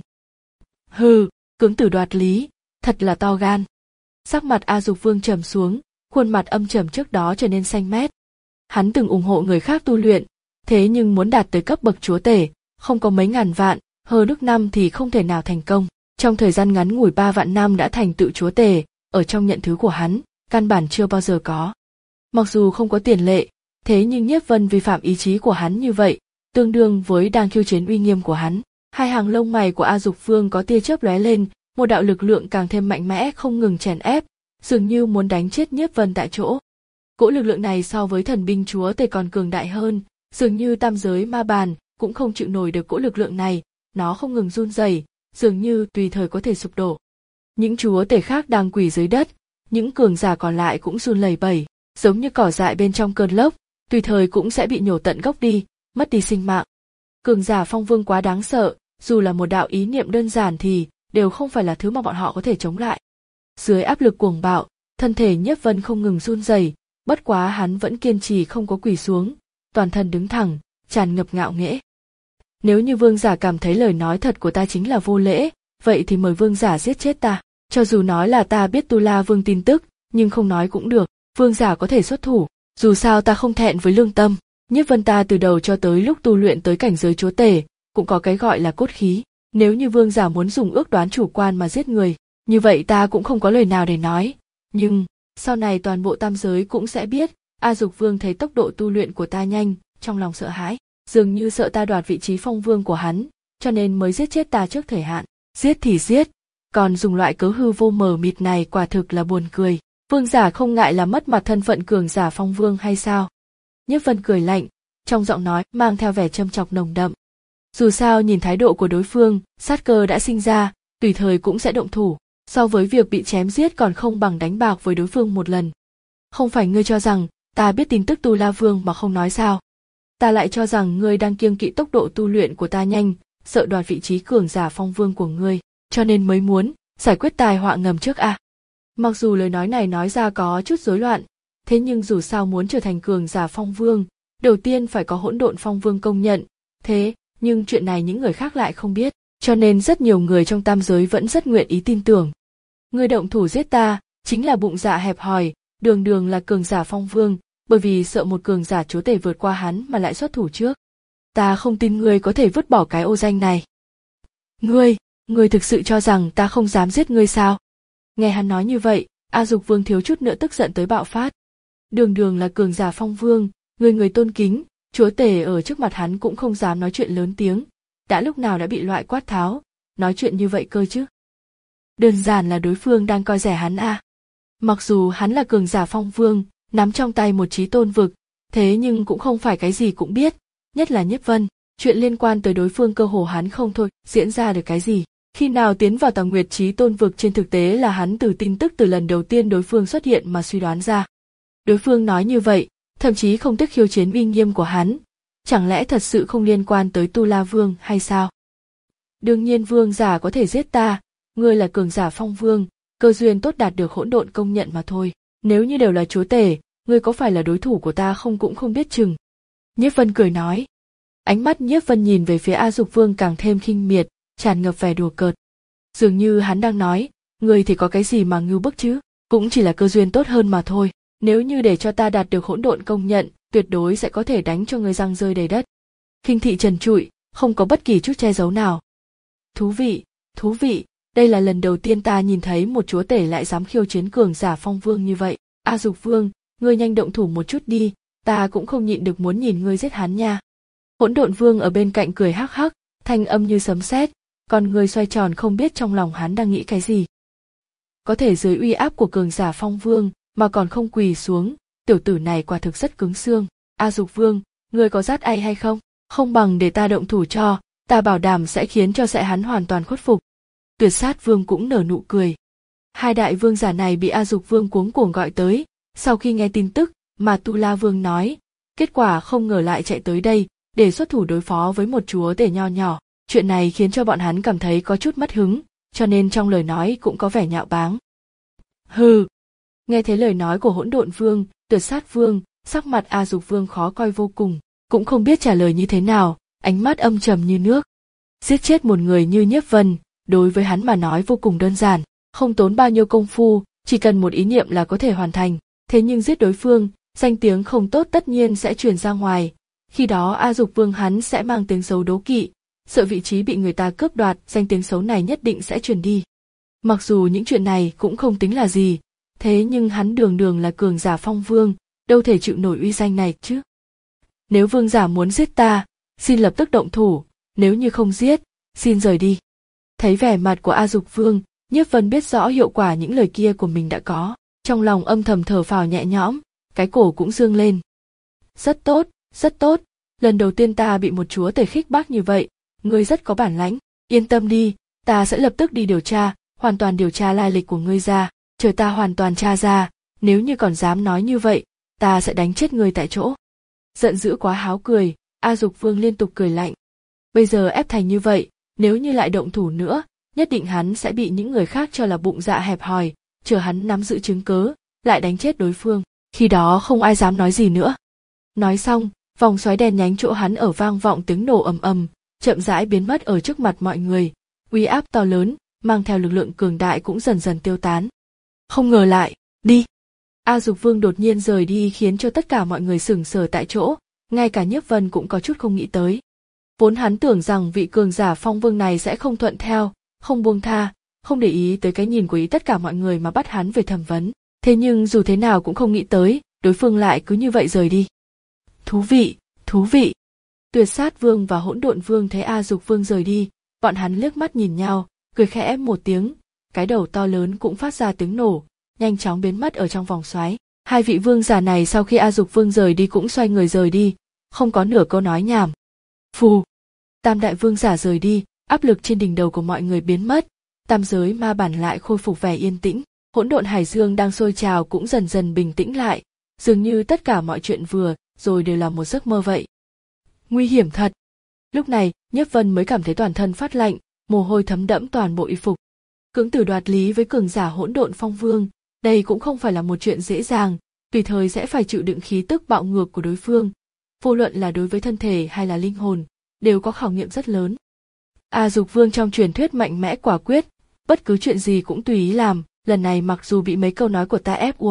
Hừ, cưỡng tử đoạt lý, thật là to gan. Sắc mặt A Dục Vương trầm xuống, khuôn mặt âm trầm trước đó trở nên xanh mét. Hắn từng ủng hộ người khác tu luyện, thế nhưng muốn đạt tới cấp bậc chúa tể, không có mấy ngàn vạn, hơn ước năm thì không thể nào thành công. Trong thời gian ngắn ngủi ba vạn năm đã thành tựu chúa tể, ở trong nhận thứ của hắn, căn bản chưa bao giờ có. Mặc dù không có tiền lệ, thế nhưng Nhiếp Vân vi phạm ý chí của hắn như vậy, tương đương với đang khiêu chiến uy nghiêm của hắn. Hai hàng lông mày của A Dục Vương có tia chớp lóe lên, một đạo lực lượng càng thêm mạnh mẽ không ngừng chèn ép, dường như muốn đánh chết Nhiếp Vân tại chỗ. Cỗ lực lượng này so với thần binh chúa tể còn cường đại hơn, dường như tam giới ma bàn cũng không chịu nổi được cỗ lực lượng này, nó không ngừng run rẩy, dường như tùy thời có thể sụp đổ. Những chúa tể khác đang quỳ dưới đất, những cường giả còn lại cũng run lẩy bẩy, giống như cỏ dại bên trong cơn lốc, tùy thời cũng sẽ bị nhổ tận gốc đi, mất đi sinh mạng. Cường giả Phong Vương quá đáng sợ, dù là một đạo ý niệm đơn giản thì đều không phải là thứ mà bọn họ có thể chống lại. Dưới áp lực cuồng bạo, thân thể Nhiếp Vân không ngừng run rẩy, bất quá hắn vẫn kiên trì không có quỳ xuống, toàn thân đứng thẳng, tràn ngập ngạo nghễ. Nếu như vương giả cảm thấy lời nói thật của ta chính là vô lễ, vậy thì mời vương giả giết chết ta. Cho dù nói là ta biết Tu La Vương tin tức, nhưng không nói cũng được, vương giả có thể xuất thủ, dù sao ta không thẹn với lương tâm. Nhiếp Vân ta từ đầu cho tới lúc tu luyện tới cảnh giới chúa tể, cũng có cái gọi là cốt khí. Nếu như vương giả muốn dùng ước đoán chủ quan mà giết người, như vậy ta cũng không có lời nào để nói. Nhưng, sau này toàn bộ tam giới cũng sẽ biết, A Dục Vương thấy tốc độ tu luyện của ta nhanh, trong lòng sợ hãi, dường như sợ ta đoạt vị trí Phong Vương của hắn, cho nên mới giết chết ta trước thời hạn. Giết thì giết, còn dùng loại cớ hư vô mờ mịt này quả thực là buồn cười. Vương giả không ngại là mất mặt thân phận cường giả Phong Vương hay sao? Nhiếp Vân cười lạnh, trong giọng nói mang theo vẻ châm chọc nồng đậm. Dù sao nhìn thái độ của đối phương, sát cơ đã sinh ra, tùy thời cũng sẽ động thủ, so với việc bị chém giết còn không bằng đánh bạc với đối phương một lần. Không phải ngươi cho rằng ta biết tin tức Tu La Vương mà không nói sao? Ta lại cho rằng ngươi đang kiêng kỵ tốc độ tu luyện của ta nhanh, sợ đoạt vị trí cường giả Phong Vương của ngươi, cho nên mới muốn giải quyết tai họa ngầm trước a. À. Mặc dù lời nói này nói ra có chút rối loạn, thế nhưng dù sao muốn trở thành cường giả Phong Vương, đầu tiên phải có hỗn độn Phong Vương công nhận, thế nhưng chuyện này những người khác lại không biết, cho nên rất nhiều người trong tam giới vẫn rất nguyện ý tin tưởng. Ngươi động thủ giết ta, chính là bụng dạ hẹp hòi, đường đường là cường giả phong vương, bởi vì sợ một cường giả chúa tể vượt qua hắn mà lại xuất thủ trước. Ta không tin ngươi có thể vứt bỏ cái ô danh này. Ngươi, ngươi thực sự cho rằng ta không dám giết ngươi sao? Nghe hắn nói như vậy, A Dục Vương thiếu chút nữa tức giận tới bạo phát. Đường đường là cường giả phong vương, người người tôn kính, chúa tể ở trước mặt hắn cũng không dám nói chuyện lớn tiếng, đã lúc nào đã bị loại quát tháo, nói chuyện như vậy cơ chứ? Đơn giản là đối phương đang coi rẻ hắn à. Mặc dù hắn là cường giả phong vương, nắm trong tay một chí tôn vực, thế nhưng cũng không phải cái gì cũng biết, nhất là Nhiếp Vân, chuyện liên quan tới đối phương cơ hồ hắn không thôi diễn ra được cái gì. Khi nào tiến vào Tàng Nguyệt chí tôn vực trên thực tế là hắn từ tin tức từ lần đầu tiên đối phương xuất hiện mà suy đoán ra. Đối phương nói như vậy, thậm chí không tiếc khiêu chiến uy nghiêm của hắn, chẳng lẽ thật sự không liên quan tới Tu La Vương hay sao? Đương nhiên vương giả có thể giết ta, ngươi là cường giả phong vương, cơ duyên tốt đạt được hỗn độn công nhận mà thôi. Nếu như đều là chúa tể, ngươi có phải là đối thủ của ta không cũng không biết chừng. Nhiếp Vân cười nói. Ánh mắt Nhiếp Vân nhìn về phía A Dục Vương càng thêm khinh miệt, tràn ngập vẻ đùa cợt. Dường như hắn đang nói, ngươi thì có cái gì mà ngưu bức chứ, cũng chỉ là cơ duyên tốt hơn mà thôi. Nếu như để cho ta đạt được hỗn độn công nhận, tuyệt đối sẽ có thể đánh cho ngươi răng rơi đầy đất. Khinh thị trần trụi, không có bất kỳ chút che giấu nào. Thú vị, thú vị, đây là lần đầu tiên ta nhìn thấy một chúa tể lại dám khiêu chiến cường giả phong vương như vậy. A Dục Vương, ngươi nhanh động thủ một chút đi, ta cũng không nhịn được muốn nhìn ngươi giết hắn nha. Hỗn Độn Vương ở bên cạnh cười hắc hắc, thanh âm như sấm sét, còn người xoay tròn không biết trong lòng hắn đang nghĩ cái gì. Có thể dưới uy áp của cường giả phong vương mà còn không quỳ xuống, tiểu tử này quả thực rất cứng xương. A Dục Vương, ngươi có dắt ai hay không? Không bằng để ta động thủ cho, ta bảo đảm sẽ khiến cho sẽ hắn hoàn toàn khuất phục. Tuyệt Sát Vương cũng nở nụ cười. Hai đại vương giả này bị A Dục Vương cuống cuồng gọi tới, sau khi nghe tin tức mà Tu La Vương nói, kết quả không ngờ lại chạy tới đây để xuất thủ đối phó với một chúa tể nho nhỏ. Chuyện này khiến cho bọn hắn cảm thấy có chút mất hứng, cho nên trong lời nói cũng có vẻ nhạo báng. Hừ. Nghe thấy lời nói của Hỗn Độn Vương, Tuyệt Sát Vương, sắc mặt A Dục Vương khó coi vô cùng, cũng không biết trả lời như thế nào, ánh mắt âm trầm như nước. Giết chết một người như Nhiếp Vân, đối với hắn mà nói vô cùng đơn giản, không tốn bao nhiêu công phu, chỉ cần một ý niệm là có thể hoàn thành. Thế nhưng giết đối phương, danh tiếng không tốt tất nhiên sẽ truyền ra ngoài. Khi đó A Dục Vương hắn sẽ mang tiếng xấu đố kỵ, sợ vị trí bị người ta cướp đoạt, danh tiếng xấu này nhất định sẽ truyền đi. Mặc dù những chuyện này cũng không tính là gì, thế nhưng hắn đường đường là cường giả phong vương, đâu thể chịu nổi uy danh này chứ. Nếu vương giả muốn giết ta, xin lập tức động thủ, nếu như không giết, xin rời đi. Thấy vẻ mặt của A Dục Vương, Nhiếp Vân biết rõ hiệu quả những lời kia của mình đã có, trong lòng âm thầm thở phào nhẹ nhõm, cái cổ cũng dương lên. Rất tốt, rất tốt, lần đầu tiên ta bị một chúa tể khích bác như vậy, ngươi rất có bản lãnh, yên tâm đi, ta sẽ lập tức đi điều tra, hoàn toàn điều tra lai lịch của ngươi ra, chờ ta hoàn toàn tra ra, nếu như còn dám nói như vậy, ta sẽ đánh chết ngươi tại chỗ. Giận dữ quá háo cười, A Dục Vương liên tục cười lạnh. Bây giờ ép thành như vậy, nếu như lại động thủ nữa, nhất định hắn sẽ bị những người khác cho là bụng dạ hẹp hòi, chờ hắn nắm giữ chứng cớ, lại đánh chết đối phương, khi đó không ai dám nói gì nữa. Nói xong, vòng xoáy đèn nhánh chỗ hắn ở vang vọng tiếng nổ ầm ầm, chậm rãi biến mất ở trước mặt mọi người, uy áp to lớn, mang theo lực lượng cường đại cũng dần dần tiêu tán. Không ngờ lại, đi. A Dục Vương đột nhiên rời đi khiến cho tất cả mọi người sửng sờ tại chỗ, ngay cả Nhiếp Vân cũng có chút không nghĩ tới. Vốn hắn tưởng rằng vị cường giả phong vương này sẽ không thuận theo, không buông tha, không để ý tới cái nhìn của ý tất cả mọi người mà bắt hắn về thẩm vấn. Thế nhưng dù thế nào cũng không nghĩ tới, đối phương lại cứ như vậy rời đi. Thú vị, thú vị. Tuyệt Sát Vương và Hỗn Độn Vương thấy A Dục Vương rời đi, bọn hắn liếc mắt nhìn nhau, cười khẽ một tiếng, cái đầu to lớn cũng phát ra tiếng nổ, nhanh chóng biến mất ở trong vòng xoáy. Hai vị vương giả này sau khi A Dục Vương rời đi cũng xoay người rời đi, không có nửa câu nói nhảm. Phù. Tam đại vương giả rời đi, áp lực trên đỉnh đầu của mọi người biến mất, tam giới ma bản lại khôi phục vẻ yên tĩnh. Hỗn độn hải dương đang sôi trào cũng dần dần bình tĩnh lại, dường như tất cả mọi chuyện vừa rồi đều là một giấc mơ vậy. Nguy hiểm thật. Lúc này, Nhiếp Vân mới cảm thấy toàn thân phát lạnh, mồ hôi thấm đẫm toàn bộ y phục. Cưỡng tử đoạt lý với cường giả hỗn độn phong vương, đây cũng không phải là một chuyện dễ dàng, tùy thời sẽ phải chịu đựng khí tức bạo ngược của đối phương. Vô luận là đối với thân thể hay là linh hồn, đều có khảo nghiệm rất lớn. A Dục Vương trong truyền thuyết mạnh mẽ quả quyết, bất cứ chuyện gì cũng tùy ý làm, lần này mặc dù bị mấy câu nói của ta ép uổng,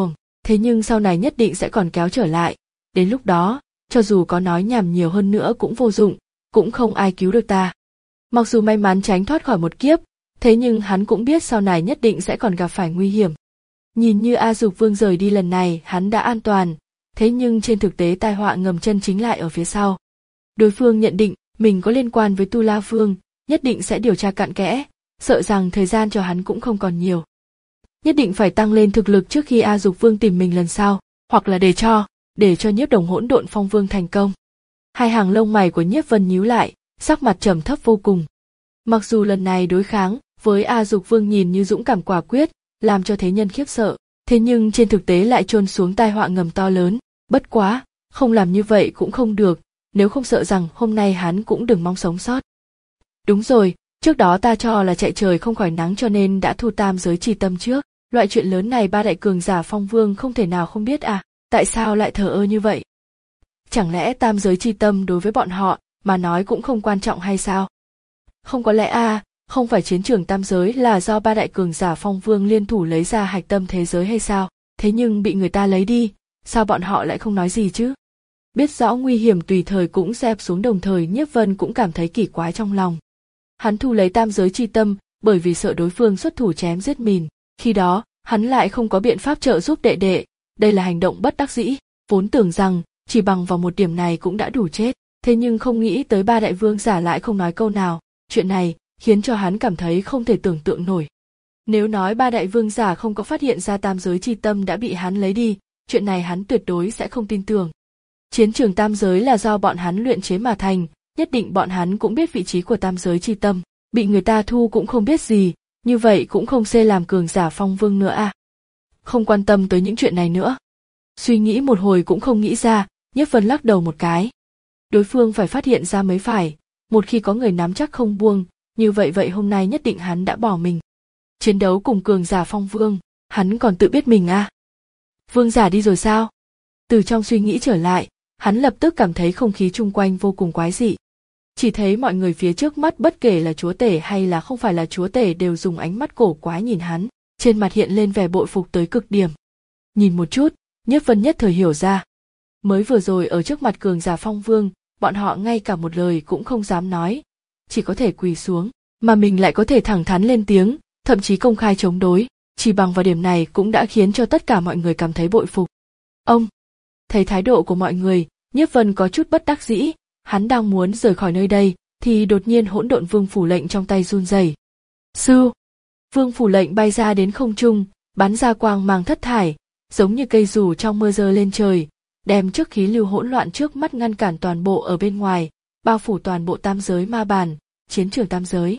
thế nhưng sau này nhất định sẽ còn kéo trở lại. Đến lúc đó, cho dù có nói nhảm nhiều hơn nữa cũng vô dụng, cũng không ai cứu được ta. Mặc dù may mắn tránh thoát khỏi một kiếp, thế nhưng hắn cũng biết sau này nhất định sẽ còn gặp phải nguy hiểm. Nhìn như A Dục Vương rời đi lần này hắn đã an toàn, thế nhưng trên thực tế tai họa ngầm chân chính lại ở phía sau. Đối phương nhận định mình có liên quan với Tu La Vương, nhất định sẽ điều tra cặn kẽ, sợ rằng thời gian cho hắn cũng không còn nhiều. Nhất định phải tăng lên thực lực trước khi A Dục Vương tìm mình lần sau, hoặc là để cho, để cho Nhiếp Đồng Hỗn Độn Phong Vương thành công. Hai hàng lông mày của Nhiếp Vân nhíu lại, sắc mặt trầm thấp vô cùng. Mặc dù lần này đối kháng với A Dục Vương nhìn như dũng cảm quả quyết, làm cho thế nhân khiếp sợ, thế nhưng trên thực tế lại chôn xuống tai họa ngầm to lớn. Bất quá, không làm như vậy cũng không được, nếu không sợ rằng hôm nay hắn cũng đừng mong sống sót. Đúng rồi, trước đó ta cho là chạy trời không khỏi nắng cho nên đã thu tam giới chi tâm trước. Loại chuyện lớn này ba đại cường giả Phong Vương không thể nào không biết à, tại sao lại thờ ơ như vậy? Chẳng lẽ tam giới chi tâm đối với bọn họ mà nói cũng không quan trọng hay sao? Không có lẽ à, không phải chiến trường tam giới là do ba đại cường giả Phong Vương liên thủ lấy ra hạch tâm thế giới hay sao? Thế nhưng bị người ta lấy đi, sao bọn họ lại không nói gì chứ? Biết rõ nguy hiểm tùy thời cũng dẹp xuống, đồng thời Nhiếp Vân cũng cảm thấy kỳ quái trong lòng. Hắn thu lấy tam giới chi tâm bởi vì sợ đối phương xuất thủ chém giết mình, khi đó hắn lại không có biện pháp trợ giúp đệ đệ, đây là hành động bất đắc dĩ, vốn tưởng rằng chỉ bằng vào một điểm này cũng đã đủ chết, thế nhưng không nghĩ tới ba đại vương giả lại không nói câu nào, chuyện này khiến cho hắn cảm thấy không thể tưởng tượng nổi. Nếu nói ba đại vương giả không có phát hiện ra tam giới chi tâm đã bị hắn lấy đi, chuyện này hắn tuyệt đối sẽ không tin tưởng. Chiến trường tam giới là do bọn hắn luyện chế mà thành, nhất định bọn hắn cũng biết vị trí của tam giới chi tâm, bị người ta thu cũng không biết gì, như vậy cũng không xê làm cường giả Phong Vương nữa à. Không quan tâm tới những chuyện này nữa. Suy nghĩ một hồi cũng không nghĩ ra, Nhiếp Vân lắc đầu một cái. Đối phương phải phát hiện ra mới phải, một khi có người nắm chắc không buông, như vậy vậy hôm nay nhất định hắn đã bỏ mình. Chiến đấu cùng cường giả Phong Vương, hắn còn tự biết mình à. Vương giả đi rồi sao? Từ trong suy nghĩ trở lại, hắn lập tức cảm thấy không khí chung quanh vô cùng quái dị. Chỉ thấy mọi người phía trước mắt bất kể là chúa tể hay là không phải là chúa tể đều dùng ánh mắt cổ quái nhìn hắn, trên mặt hiện lên vẻ bội phục tới cực điểm. Nhìn một chút, Nhiếp Vân nhất thời hiểu ra. Mới vừa rồi ở trước mặt cường giả Phong Vương, bọn họ ngay cả một lời cũng không dám nói, chỉ có thể quỳ xuống, mà mình lại có thể thẳng thắn lên tiếng, thậm chí công khai chống đối, chỉ bằng vào điểm này cũng đã khiến cho tất cả mọi người cảm thấy bội phục. Ông, thấy thái độ của mọi người, Nhiếp Vân có chút bất đắc dĩ, hắn đang muốn rời khỏi nơi đây, thì đột nhiên Hỗn Độn Vương phủ lệnh trong tay run rẩy. Sư, Vương phủ lệnh bay ra đến không trung, bắn ra quang mang thất thải, giống như cây dù trong mưa giơ lên trời, đem trước khí lưu hỗn loạn trước mắt ngăn cản toàn bộ ở bên ngoài, bao phủ toàn bộ tam giới ma bản, chiến trường tam giới.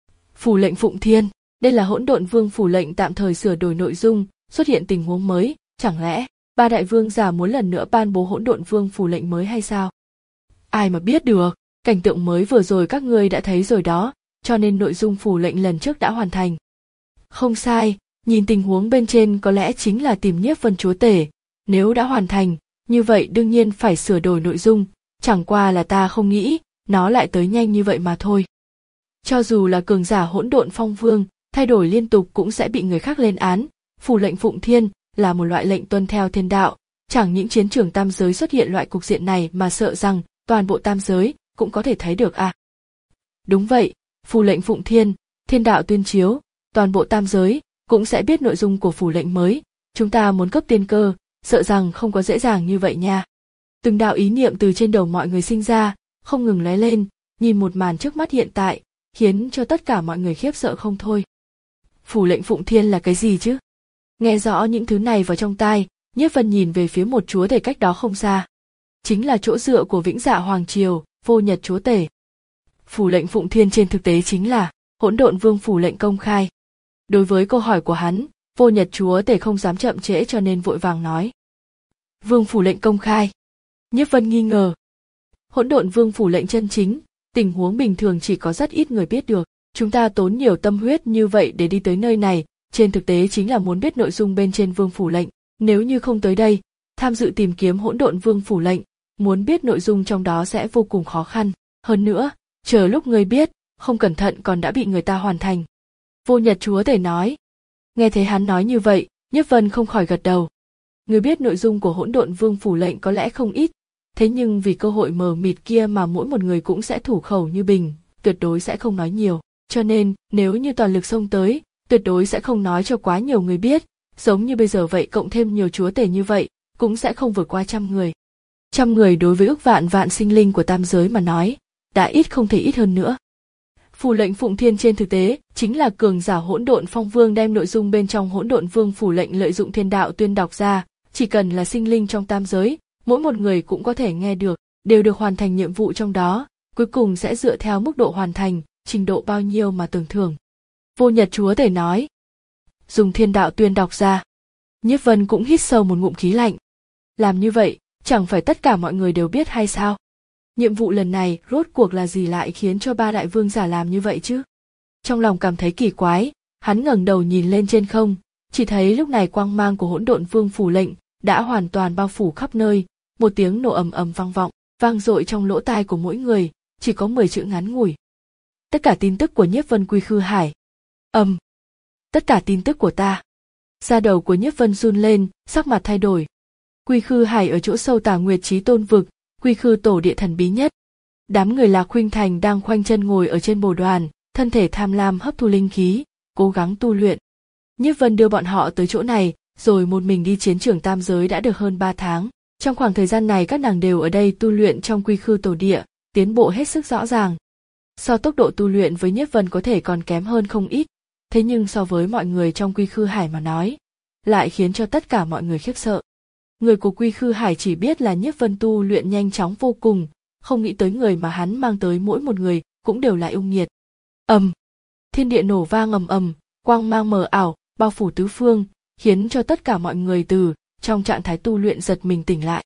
Phủ lệnh Phụng Thiên, đây là Hỗn Độn Vương phủ lệnh tạm thời sửa đổi nội dung, xuất hiện tình huống mới, chẳng lẽ ba đại vương giả muốn lần nữa ban bố Hỗn Độn Vương phủ lệnh mới hay sao? Ai mà biết được, cảnh tượng mới vừa rồi các ngươi đã thấy rồi đó, cho nên nội dung phủ lệnh lần trước đã hoàn thành. Không sai, nhìn tình huống bên trên có lẽ chính là tìm Nhiếp Vân chúa tể, nếu đã hoàn thành, như vậy đương nhiên phải sửa đổi nội dung, chẳng qua là ta không nghĩ, nó lại tới nhanh như vậy mà thôi. Cho dù là cường giả Hỗn Độn Phong Vương, thay đổi liên tục cũng sẽ bị người khác lên án, phủ lệnh Phụng Thiên là một loại lệnh tuân theo thiên đạo, chẳng những chiến trường tam giới xuất hiện loại cục diện này mà sợ rằng toàn bộ tam giới cũng có thể thấy được à. Đúng vậy, phủ lệnh Phụng Thiên, thiên đạo tuyên chiếu, toàn bộ tam giới cũng sẽ biết nội dung của phủ lệnh mới, chúng ta muốn cấp tiên cơ, sợ rằng không có dễ dàng như vậy nha. Từng đạo ý niệm từ trên đầu mọi người sinh ra, không ngừng lóe lên, nhìn một màn trước mắt hiện tại, khiến cho tất cả mọi người khiếp sợ không thôi. Phủ lệnh Phụng Thiên là cái gì chứ? Nghe rõ những thứ này vào trong tai, Nhiếp Vân nhìn về phía một chúa tể cách đó không xa. Chính là chỗ dựa của Vĩnh Dạ Hoàng Triều, Vô Nhật chúa tể. Phủ lệnh Phụng Thiên trên thực tế chính là Hỗn Độn Vương phủ lệnh công khai. Đối với câu hỏi của hắn, Vô Nhật chúa tể không dám chậm trễ cho nên vội vàng nói. Vương phủ lệnh công khai. Nhiếp Vân nghi ngờ. Hỗn Độn Vương phủ lệnh chân chính, tình huống bình thường chỉ có rất ít người biết được. Chúng ta tốn nhiều tâm huyết như vậy để đi tới nơi này, trên thực tế chính là muốn biết nội dung bên trên Vương phủ lệnh. Nếu như không tới đây, tham dự tìm kiếm Hỗn Độn Vương phủ lệnh, muốn biết nội dung trong đó sẽ vô cùng khó khăn. Hơn nữa, chờ lúc người biết, không cẩn thận còn đã bị người ta hoàn thành. Vô Nhật chúa tể nói. Nghe thấy hắn nói như vậy, Nhiếp Vân không khỏi gật đầu. Người biết nội dung của Hỗn Độn Vương phủ lệnh có lẽ không ít, thế nhưng vì cơ hội mờ mịt kia mà mỗi một người cũng sẽ thủ khẩu như bình, tuyệt đối sẽ không nói nhiều. Cho nên, nếu như toàn lực xông tới, tuyệt đối sẽ không nói cho quá nhiều người biết, giống như bây giờ vậy cộng thêm nhiều chúa tể như vậy, cũng sẽ không vượt qua trăm người. Trăm người đối với ước vạn vạn sinh linh của tam giới mà nói, đã ít không thể ít hơn nữa. Phủ lệnh Phụng Thiên trên thực tế chính là cường giả Hỗn Độn Phong Vương đem nội dung bên trong Hỗn Độn Vương phủ lệnh lợi dụng thiên đạo tuyên đọc ra, chỉ cần là sinh linh trong tam giới, mỗi một người cũng có thể nghe được, đều được hoàn thành nhiệm vụ trong đó, cuối cùng sẽ dựa theo mức độ hoàn thành, trình độ bao nhiêu mà tưởng thưởng. Vô Nhật Chúa Tể nói, dùng thiên đạo tuyên đọc ra. Nhiếp Vân cũng hít sâu một ngụm khí lạnh. Làm như vậy, chẳng phải tất cả mọi người đều biết hay sao? Nhiệm vụ lần này rốt cuộc là gì lại khiến cho ba đại vương giả làm như vậy chứ? Trong lòng cảm thấy kỳ quái, hắn ngẩng đầu nhìn lên trên không, chỉ thấy lúc này quang mang của Hỗn Độn Vương phủ lệnh đã hoàn toàn bao phủ khắp nơi, một tiếng nổ ầm ầm vang vọng, vang dội trong lỗ tai của mỗi người, chỉ có mười chữ ngắn ngủi. Tất cả tin tức của Nhiếp Vân Quy Khư Hải. Ầm. Um. Tất cả tin tức của ta. Da đầu của Nhiếp Vân run lên, sắc mặt thay đổi. Quy Khư Hải ở chỗ sâu Tà Nguyệt Chí Tôn vực, Quy Khư tổ địa thần bí nhất. Đám người Lạc Khuynh Thành đang khoanh chân ngồi ở trên bồ đoàn, thân thể tham lam hấp thu linh khí, cố gắng tu luyện. Nhiếp Vân đưa bọn họ tới chỗ này, rồi một mình đi chiến trường tam giới đã được hơn ba tháng. Trong khoảng thời gian này các nàng đều ở đây tu luyện trong Quy Khư tổ địa, tiến bộ hết sức rõ ràng. So tốc độ tu luyện với Nhiếp Vân có thể còn kém hơn không ít, thế nhưng so với mọi người trong Quy Khư Hải mà nói, lại khiến cho tất cả mọi người khiếp sợ. Người của Quy Khư Hải chỉ biết là Nhiếp Vân tu luyện nhanh chóng vô cùng, không nghĩ tới người mà hắn mang tới mỗi một người cũng đều là yêu nghiệt. Ầm, thiên địa nổ vang ầm ầm, quang mang mờ ảo bao phủ tứ phương, khiến cho tất cả mọi người từ trong trạng thái tu luyện giật mình tỉnh lại.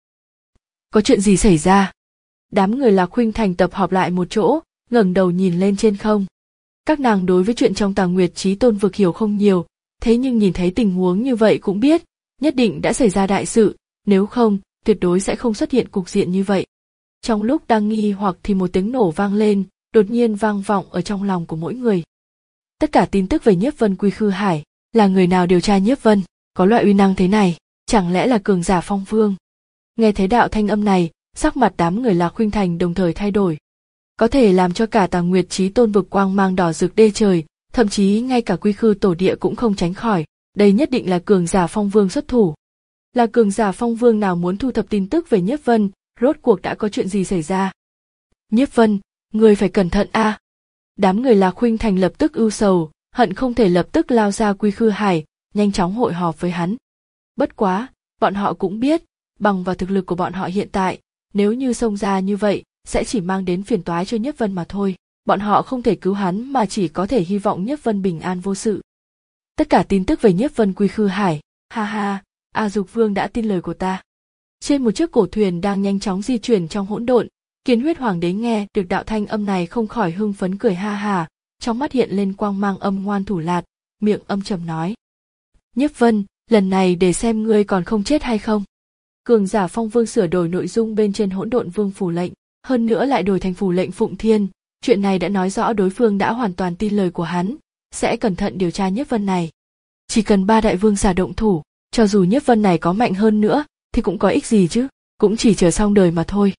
Có chuyện gì xảy ra? Đám người Lạc Khuynh Thành tập họp lại một chỗ, ngẩng đầu nhìn lên trên không. Các nàng đối với chuyện trong Tà Nguyệt Chí Tôn vực hiểu không nhiều, thế nhưng nhìn thấy tình huống như vậy cũng biết, nhất định đã xảy ra đại sự, nếu không, tuyệt đối sẽ không xuất hiện cục diện như vậy. Trong lúc đang nghi hoặc thì một tiếng nổ vang lên, đột nhiên vang vọng ở trong lòng của mỗi người. Tất cả tin tức về Nhiếp Vân Quy Khư Hải, là người nào điều tra Nhiếp Vân, có loại uy năng thế này, chẳng lẽ là cường giả Phong Vương? Nghe thấy đạo thanh âm này, sắc mặt đám người Lạc Khuynh Thành đồng thời thay đổi. Có thể làm cho cả Tà Nguyệt Chí Tôn vực quang mang đỏ rực đê trời, thậm chí ngay cả Quy Khư tổ địa cũng không tránh khỏi, đây nhất định là cường giả Phong Vương xuất thủ. Là cường giả Phong Vương nào muốn thu thập tin tức về Nhiếp Vân, rốt cuộc đã có chuyện gì xảy ra? Nhiếp Vân, người phải cẩn thận a. À. Đám người Lạc Khuynh Thành lập tức ưu sầu, hận không thể lập tức lao ra Quy Khư Hải, nhanh chóng hội họp với hắn. Bất quá, bọn họ cũng biết, bằng vào thực lực của bọn họ hiện tại, nếu như xông ra như vậy, sẽ chỉ mang đến phiền toái cho Nhiếp Vân mà thôi. Bọn họ không thể cứu hắn mà chỉ có thể hy vọng Nhiếp Vân bình an vô sự. Tất cả tin tức về Nhiếp Vân Quy Khư Hải, ha ha, A Dục Vương đã tin lời của ta. Trên một chiếc cổ thuyền đang nhanh chóng di chuyển trong hỗn độn, Kiến Huyết Hoàng đế nghe được đạo thanh âm này không khỏi hưng phấn cười ha ha, trong mắt hiện lên quang mang âm ngoan thủ lạt, miệng âm trầm nói: Nhiếp Vân, lần này để xem ngươi còn không chết hay không. Cường giả Phong Vương sửa đổi nội dung bên trên Hỗn Độn Vương phủ lệnh, hơn nữa lại đổi thành phủ lệnh Phụng Thiên, chuyện này đã nói rõ đối phương đã hoàn toàn tin lời của hắn, sẽ cẩn thận điều tra Nhiếp Vân này. Chỉ cần ba đại vương giả động thủ, cho dù Nhiếp Vân này có mạnh hơn nữa, thì cũng có ích gì chứ, cũng chỉ chờ xong đời mà thôi.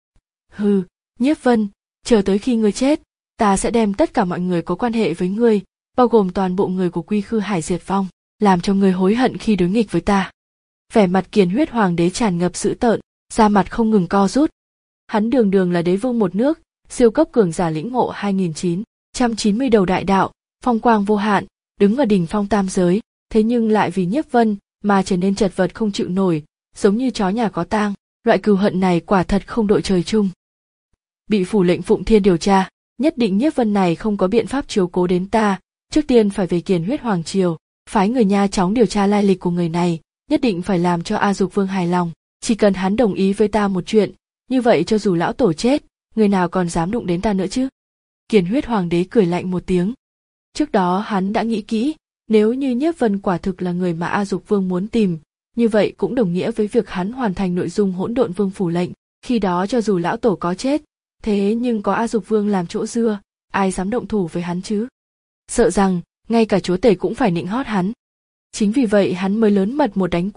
Hừ, Nhiếp Vân, chờ tới khi ngươi chết, ta sẽ đem tất cả mọi người có quan hệ với ngươi, bao gồm toàn bộ người của Quy Khư Hải diệt vong, làm cho ngươi hối hận khi đối nghịch với ta. Vẻ mặt Kiền Huyết Hoàng đế tràn ngập dữ tợn, da mặt không ngừng co rút. Hắn đường đường là đế vương một nước, siêu cấp cường giả lĩnh ngộ hai nghìn chín trăm chín mươi đầu đại đạo, phong quang vô hạn, đứng ở đỉnh phong tam giới, thế nhưng lại vì Nhiếp Vân mà trở nên chật vật không chịu nổi, giống như chó nhà có tang, loại cừu hận này quả thật không đội trời chung. Bị phủ lệnh Phụng Thiên điều tra, nhất định Nhiếp Vân này không có biện pháp chiếu cố đến ta, trước tiên phải về Kiền Huyết Hoàng triều, phái người nha chóng điều tra lai lịch của người này, nhất định phải làm cho A Dục Vương hài lòng, chỉ cần hắn đồng ý với ta một chuyện, như vậy cho dù lão tổ chết, người nào còn dám đụng đến ta nữa chứ? Kiền Huyết Hoàng đế cười lạnh một tiếng. Trước đó hắn đã nghĩ kỹ, nếu như Nhiếp Vân quả thực là người mà A Dục Vương muốn tìm, như vậy cũng đồng nghĩa với việc hắn hoàn thành nội dung Hỗn Độn Vương phủ lệnh, khi đó cho dù lão tổ có chết, thế nhưng có A Dục Vương làm chỗ dựa, ai dám động thủ với hắn chứ? Sợ rằng, ngay cả chúa tể cũng phải nịnh hót hắn. Chính vì vậy hắn mới lớn mật một đánh cuộc,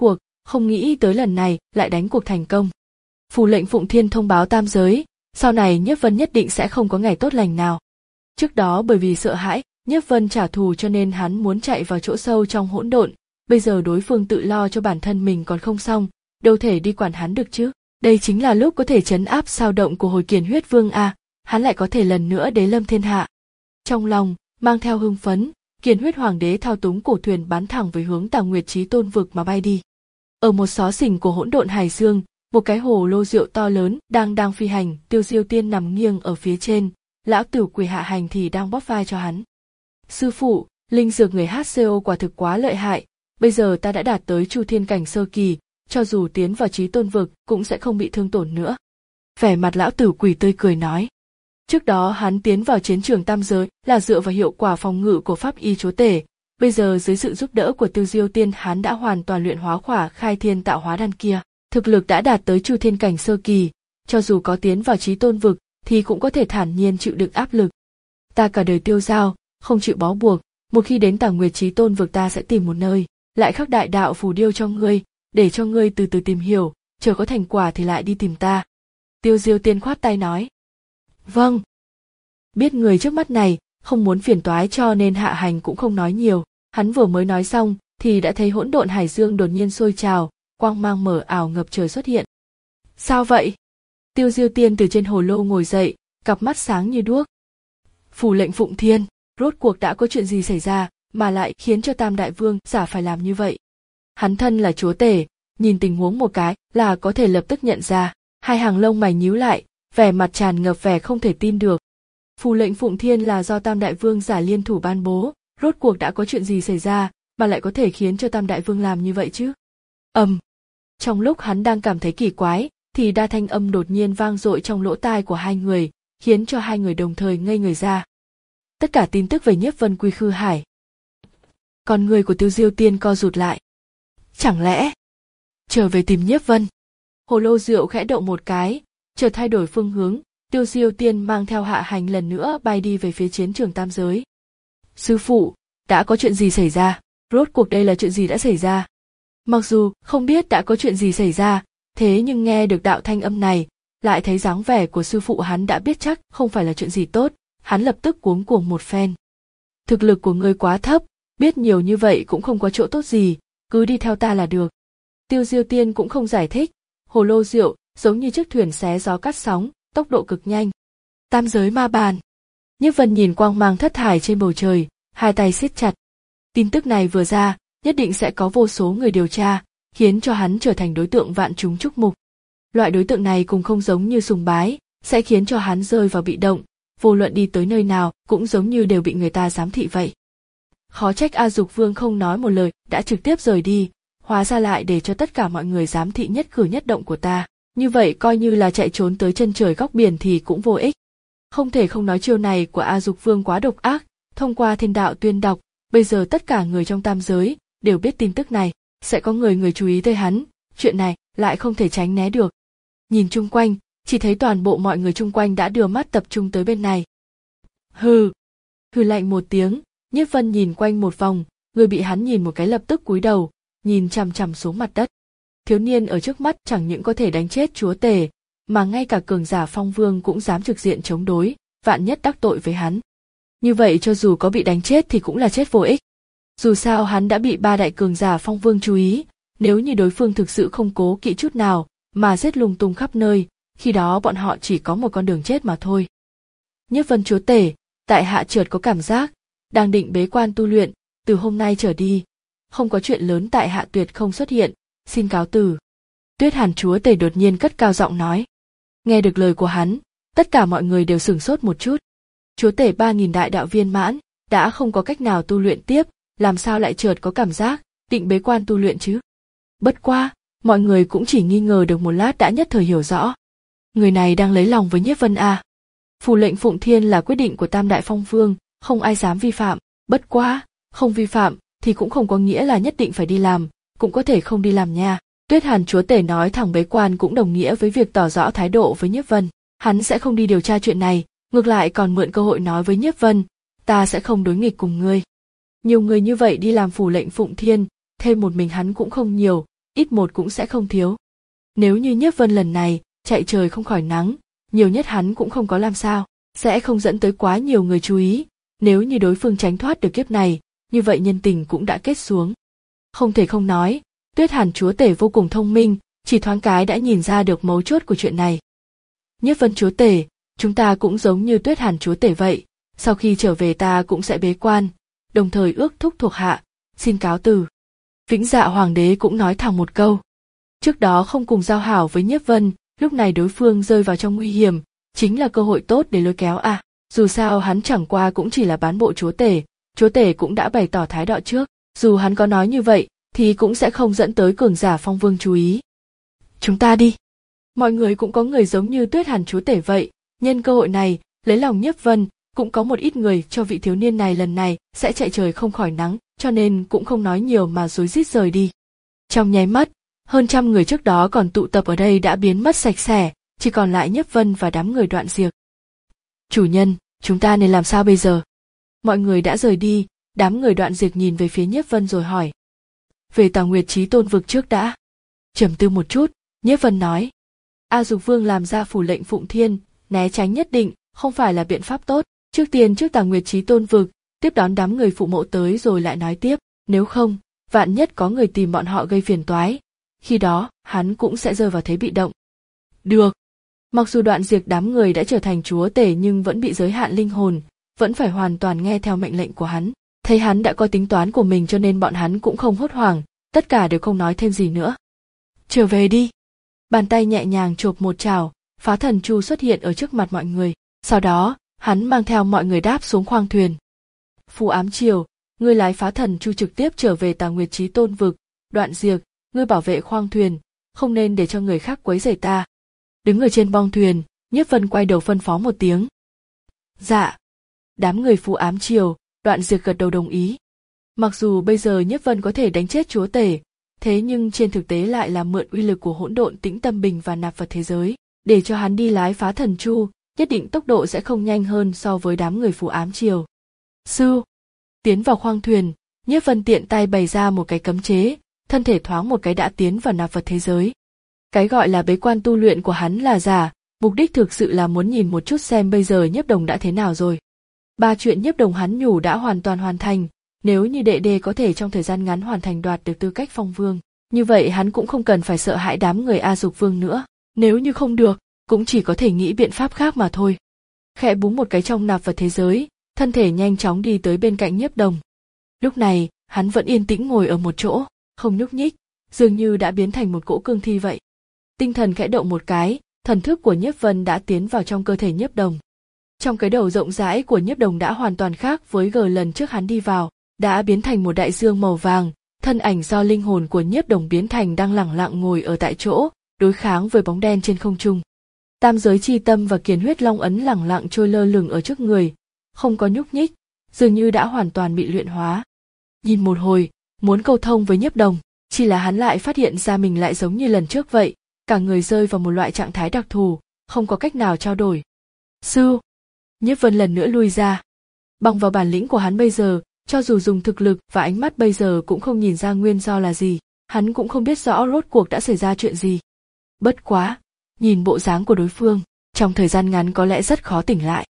không nghĩ tới lần này lại đánh cuộc thành công. Phù lệnh Phụng Thiên thông báo tam giới, sau này Nhiếp Vân nhất định sẽ không có ngày tốt lành nào. Trước đó bởi vì sợ hãi Nhiếp Vân trả thù cho nên hắn muốn chạy vào chỗ sâu trong hỗn độn, bây giờ đối phương tự lo cho bản thân mình còn không xong, đâu thể đi quản hắn được chứ. Đây chính là lúc có thể trấn áp sao động của hồi Kiền Huyết Vương a, à, hắn lại có thể lần nữa đế lâm thiên hạ. Trong lòng mang theo hưng phấn, Kiền Huyết Hoàng đế thao túng cổ thuyền bắn thẳng về hướng Tà Nguyệt Chí Tôn vực mà bay đi. Ở một xó xỉnh của hỗn độn hải dương, một cái hồ lô rượu to lớn đang đang phi hành, Tiêu Diêu Tiên nằm nghiêng ở phía trên, lão tử quỷ Hạ Hành thì đang bóp vai cho hắn. Sư phụ, linh dược người hát xê o quả thực quá lợi hại, bây giờ ta đã đạt tới Chu Thiên cảnh sơ kỳ, cho dù tiến vào Chí Tôn vực cũng sẽ không bị thương tổn nữa. Vẻ mặt lão tử quỷ tươi cười nói. Trước đó hắn tiến vào chiến trường tam giới là dựa vào hiệu quả phòng ngự của pháp y chúa tể, bây giờ dưới sự giúp đỡ của Tiêu Diêu Tiên hắn đã hoàn toàn luyện hóa khỏa khai thiên tạo hóa đan kia, thực lực đã đạt tới Chu Thiên cảnh sơ kỳ, cho dù có tiến vào Chí Tôn vực thì cũng có thể thản nhiên chịu đựng áp lực. Ta cả đời tiêu dao, không chịu bó buộc, một khi đến Tà Nguyệt Chí Tôn vực ta sẽ tìm một nơi, lại khắc đại đạo phù điêu cho ngươi, để cho ngươi từ từ tìm hiểu, chờ có thành quả thì lại đi tìm ta. Tiêu Diêu Tiên khoát tay nói. Vâng. Biết người trước mắt này không muốn phiền toái cho nên Hạ Hành cũng không nói nhiều, hắn vừa mới nói xong thì đã thấy hỗn độn hải dương đột nhiên sôi trào, quang mang mờ ảo ngập trời xuất hiện. Sao vậy? Tiêu Diêu Tiên từ trên hồ lô ngồi dậy, cặp mắt sáng như đuốc. Phù lệnh Phụng Thiên, rốt cuộc đã có chuyện gì xảy ra mà lại khiến cho Tam Đại Vương giả phải làm như vậy? Hắn thân là chúa tể, nhìn tình huống một cái là có thể lập tức nhận ra, hai hàng lông mày nhíu lại, vẻ mặt tràn ngập vẻ không thể tin được. Phù lệnh Phụng Thiên là do Tam Đại Vương giả liên thủ ban bố, rốt cuộc đã có chuyện gì xảy ra mà lại có thể khiến cho Tam Đại Vương làm như vậy chứ? Ầm. Um. Trong lúc hắn đang cảm thấy kỳ quái, thì đa thanh âm đột nhiên vang dội trong lỗ tai của hai người, khiến cho hai người đồng thời ngây người ra. Tất cả tin tức về Nhiếp Vân Quy Khư Hải. Con người của Tiêu Diêu Tiên co rụt lại. Chẳng lẽ trở về tìm Nhiếp Vân? Hồ lô rượu khẽ động một cái, chợt thay đổi phương hướng, Tiêu Diêu Tiên mang theo Hạ Hành lần nữa bay đi về phía chiến trường tam giới. Sư phụ, đã có chuyện gì xảy ra? Rốt cuộc đây là chuyện gì đã xảy ra? Mặc dù không biết đã có chuyện gì xảy ra, thế nhưng nghe được đạo thanh âm này, lại thấy dáng vẻ của sư phụ hắn đã biết chắc không phải là chuyện gì tốt, hắn lập tức cuống cuồng một phen. Thực lực của ngươi quá thấp, biết nhiều như vậy cũng không có chỗ tốt gì, cứ đi theo ta là được. Tiêu Diêu Tiên cũng không giải thích, hồ lô rượu giống như chiếc thuyền xé gió cắt sóng, tốc độ cực nhanh. Tam giới ma bàn. Nhiếp Vân nhìn quang mang thất thải trên bầu trời, hai tay siết chặt. Tin tức này vừa ra, nhất định sẽ có vô số người điều tra, khiến cho hắn trở thành đối tượng vạn chúng chúc mục. Loại đối tượng này cũng không giống như sùng bái, sẽ khiến cho hắn rơi vào bị động, vô luận đi tới nơi nào cũng giống như đều bị người ta giám thị vậy. Khó trách A Dục Vương không nói một lời đã trực tiếp rời đi, hóa ra lại để cho tất cả mọi người giám thị nhất cử nhất động của ta, như vậy coi như là chạy trốn tới chân trời góc biển thì cũng vô ích. Không thể không nói chiêu này của A Dục Vương quá độc ác, thông qua thiên đạo tuyên đọc, bây giờ tất cả người trong tam giới đều biết tin tức này, sẽ có người người chú ý tới hắn, chuyện này lại không thể tránh né được. Nhìn chung quanh, chỉ thấy toàn bộ mọi người chung quanh đã đưa mắt tập trung tới bên này. Hừ, hừ lạnh một tiếng, Nhiếp Vân nhìn quanh một vòng, người bị hắn nhìn một cái lập tức cúi đầu, nhìn chằm chằm xuống mặt đất. Thiếu niên ở trước mắt chẳng những có thể đánh chết chúa tể, mà ngay cả cường giả phong vương cũng dám trực diện chống đối, vạn nhất đắc tội với hắn. Như vậy cho dù có bị đánh chết thì cũng là chết vô ích. Dù sao hắn đã bị ba đại cường giả phong vương chú ý, nếu như đối phương thực sự không cố kỵ chút nào, mà giết lung tung khắp nơi, khi đó bọn họ chỉ có một con đường chết mà thôi. Nhiếp Vân chúa tể, tại hạ chợt có cảm giác, đang định bế quan tu luyện, từ hôm nay trở đi, không có chuyện lớn tại hạ tuyệt không xuất hiện, xin cáo từ. Tuyết Hàn chúa tể đột nhiên cất cao giọng nói. Nghe được lời của hắn, tất cả mọi người đều sửng sốt một chút. Chúa tể ba nghìn đại đạo viên mãn, đã không có cách nào tu luyện tiếp, làm sao lại chợt có cảm giác, định bế quan tu luyện chứ? Bất quá, mọi người cũng chỉ nghi ngờ được một lát đã nhất thời hiểu rõ. Người này đang lấy lòng với Nhiếp Vân a. Phù lệnh Phụng Thiên là quyết định của Tam Đại Phong Vương, không ai dám vi phạm, bất quá, không vi phạm thì cũng không có nghĩa là nhất định phải đi làm, cũng có thể không đi làm nha. Tuyết Hàn chúa tể nói thẳng bế quan cũng đồng nghĩa với việc tỏ rõ thái độ với Nhiếp Vân, hắn sẽ không đi điều tra chuyện này, ngược lại còn mượn cơ hội nói với Nhiếp Vân, ta sẽ không đối nghịch cùng ngươi. Nhiều người như vậy đi làm phù lệnh Phụng Thiên, thêm một mình hắn cũng không nhiều, ít một cũng sẽ không thiếu. Nếu như Nhiếp Vân lần này chạy trời không khỏi nắng, nhiều nhất hắn cũng không có làm sao, sẽ không dẫn tới quá nhiều người chú ý. Nếu như đối phương tránh thoát được kiếp này, như vậy nhân tình cũng đã kết xuống. Không thể không nói, Tuyết Hàn chúa tể vô cùng thông minh, chỉ thoáng cái đã nhìn ra được mấu chốt của chuyện này. Nhiếp Vân chúa tể, chúng ta cũng giống như Tuyết Hàn chúa tể vậy, sau khi trở về ta cũng sẽ bế quan, đồng thời ước thúc thuộc hạ, xin cáo từ. Vĩnh Dạ hoàng đế cũng nói thẳng một câu. Trước đó không cùng giao hảo với Nhiếp Vân, lúc này đối phương rơi vào trong nguy hiểm, chính là cơ hội tốt để lôi kéo à. Dù sao hắn chẳng qua cũng chỉ là bán bộ chúa tể, chúa tể cũng đã bày tỏ thái độ trước, dù hắn có nói như vậy thì cũng sẽ không dẫn tới cường giả phong vương chú ý. Chúng ta đi. Mọi người cũng có người giống như Tuyết Hàn chúa tể vậy, nhân cơ hội này, lấy lòng Nhiếp Vân, cũng có một ít người cho vị thiếu niên này lần này sẽ chạy trời không khỏi nắng, cho nên cũng không nói nhiều mà rối rít rời đi. Trong nháy mắt, hơn trăm người trước đó còn tụ tập ở đây đã biến mất sạch sẽ, chỉ còn lại Nhiếp Vân và đám người Đoạn Diệp. Chủ nhân, chúng ta nên làm sao bây giờ? Mọi người đã rời đi, đám người Đoạn Diệp nhìn về phía Nhiếp Vân rồi hỏi. Về Tà Nguyệt Chí Tôn vực trước đã. Trầm tư một chút, Nhiếp Vân nói. A Dục Vương làm ra phủ lệnh Phụng Thiên, né tránh nhất định, không phải là biện pháp tốt. Trước tiên trước Tà Nguyệt Chí Tôn vực, tiếp đón đám người phụ mộ tới rồi lại nói tiếp, nếu không, vạn nhất có người tìm bọn họ gây phiền toái. Khi đó, hắn cũng sẽ rơi vào thế bị động. Được. Mặc dù Đoạn Diệp đám người đã trở thành chúa tể nhưng vẫn bị giới hạn linh hồn, vẫn phải hoàn toàn nghe theo mệnh lệnh của hắn. Thấy hắn đã có tính toán của mình cho nên bọn hắn cũng không hốt hoảng, tất cả đều không nói thêm gì nữa. Trở về đi. Bàn tay nhẹ nhàng chộp một chảo, Phá Thần Chu xuất hiện ở trước mặt mọi người. Sau đó, hắn mang theo mọi người đáp xuống khoang thuyền. Phù Ám Triều, ngươi lái Phá Thần Chu trực tiếp trở về Tà Nguyệt Chí Tôn vực. Đoạn Diệp, ngươi bảo vệ khoang thuyền, không nên để cho người khác quấy rầy ta. Đứng ở trên bong thuyền, Nhiếp Vân quay đầu phân phó một tiếng. Dạ. Đám người Phù Ám Triều, Đoạn Diệp gật đầu đồng ý. Mặc dù bây giờ Nhiếp Vân có thể đánh chết chúa tể, thế nhưng trên thực tế lại là mượn uy lực của hỗn độn tĩnh tâm bình và nạp vật thế giới, để cho hắn đi lái Phá Thần Chu, nhất định tốc độ sẽ không nhanh hơn so với đám người Phù Ám Triều. Sư. Tiến vào khoang thuyền, Nhiếp Vân tiện tay bày ra một cái cấm chế, thân thể thoáng một cái đã tiến vào nạp vật thế giới. Cái gọi là bế quan tu luyện của hắn là giả, mục đích thực sự là muốn nhìn một chút xem bây giờ Nhiếp Đồng đã thế nào rồi. Ba chuyện Nhiếp Đồng hắn nhủ đã hoàn toàn hoàn thành, nếu như đệ đệ có thể trong thời gian ngắn hoàn thành đoạt được tư cách phong vương, như vậy hắn cũng không cần phải sợ hãi đám người A Dục Vương nữa, nếu như không được, cũng chỉ có thể nghĩ biện pháp khác mà thôi. Khẽ búng một cái trong nạp vật thế giới, thân thể nhanh chóng đi tới bên cạnh Nhiếp Đồng. Lúc này, hắn vẫn yên tĩnh ngồi ở một chỗ, không nhúc nhích, dường như đã biến thành một cỗ cương thi vậy. Tinh thần khẽ động một cái, thần thức của Nhiếp Vân đã tiến vào trong cơ thể Nhiếp Đồng. Trong cái đầu rộng rãi của Nhiếp Đồng đã hoàn toàn khác với gờ lần trước hắn đi vào, đã biến thành một đại dương màu vàng, thân ảnh do linh hồn của Nhiếp Đồng biến thành đang lẳng lặng ngồi ở tại chỗ, đối kháng với bóng đen trên không trung. Tam giới chi tâm và Kiền Huyết Long ấn lẳng lặng trôi lơ lửng ở trước người, không có nhúc nhích, dường như đã hoàn toàn bị luyện hóa. Nhìn một hồi, muốn câu thông với Nhiếp Đồng, chỉ là hắn lại phát hiện ra mình lại giống như lần trước vậy, cả người rơi vào một loại trạng thái đặc thù, không có cách nào trao đổi. Sư. Nhiếp Vân lần nữa lui ra. Bằng vào bản lĩnh của hắn bây giờ, cho dù dùng thực lực và ánh mắt bây giờ cũng không nhìn ra nguyên do là gì, hắn cũng không biết rõ rốt cuộc đã xảy ra chuyện gì. Bất quá, nhìn bộ dáng của đối phương, trong thời gian ngắn có lẽ rất khó tỉnh lại.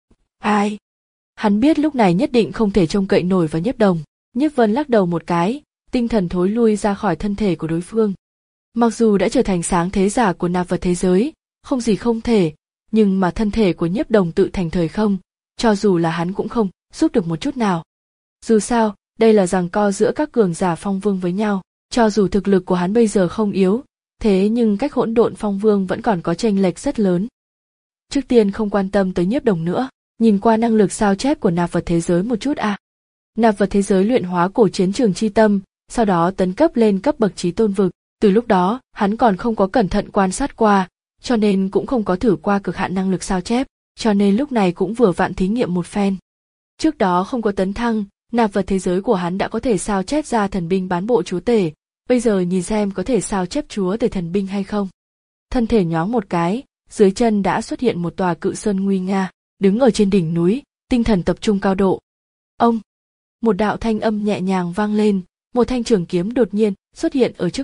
Ai? Hắn biết lúc này nhất định không thể trông cậy nổi vào Nhiếp Đồng. Nhiếp Vân lắc đầu một cái, tinh thần thối lui ra khỏi thân thể của đối phương. Mặc dù đã trở thành sáng thế giả của nạp vật thế giới, không gì không thể, nhưng mà thân thể của Nhiếp Đồng tự thành thời không, cho dù là hắn cũng không giúp được một chút nào. Dù sao, đây là giằng co giữa các cường giả phong vương với nhau, cho dù thực lực của hắn bây giờ không yếu, thế nhưng cách hỗn độn phong vương vẫn còn có chênh lệch rất lớn. Trước tiên không quan tâm tới Nhiếp Đồng nữa, nhìn qua năng lực sao chép của nạp vật thế giới một chút à. Nạp vật thế giới luyện hóa cổ chiến trường chi tâm, sau đó tấn cấp lên cấp bậc chí tôn vực, từ lúc đó, hắn còn không có cẩn thận quan sát qua, cho nên cũng không có thử qua cực hạn năng lực sao chép, cho nên lúc này cũng vừa vặn thí nghiệm một phen. Trước đó không có tấn thăng, nạp vật thế giới của hắn đã có thể sao chép ra thần binh bán bộ chúa tể, bây giờ nhìn xem có thể sao chép chúa tể thần binh hay không. Thân thể nhoáng một cái, dưới chân đã xuất hiện một tòa cự sơn nguy nga, đứng ở trên đỉnh núi, tinh thần tập trung cao độ. Ông! Một đạo thanh âm nhẹ nhàng vang lên, một thanh trường kiếm đột nhiên xuất hiện ở trước mắt,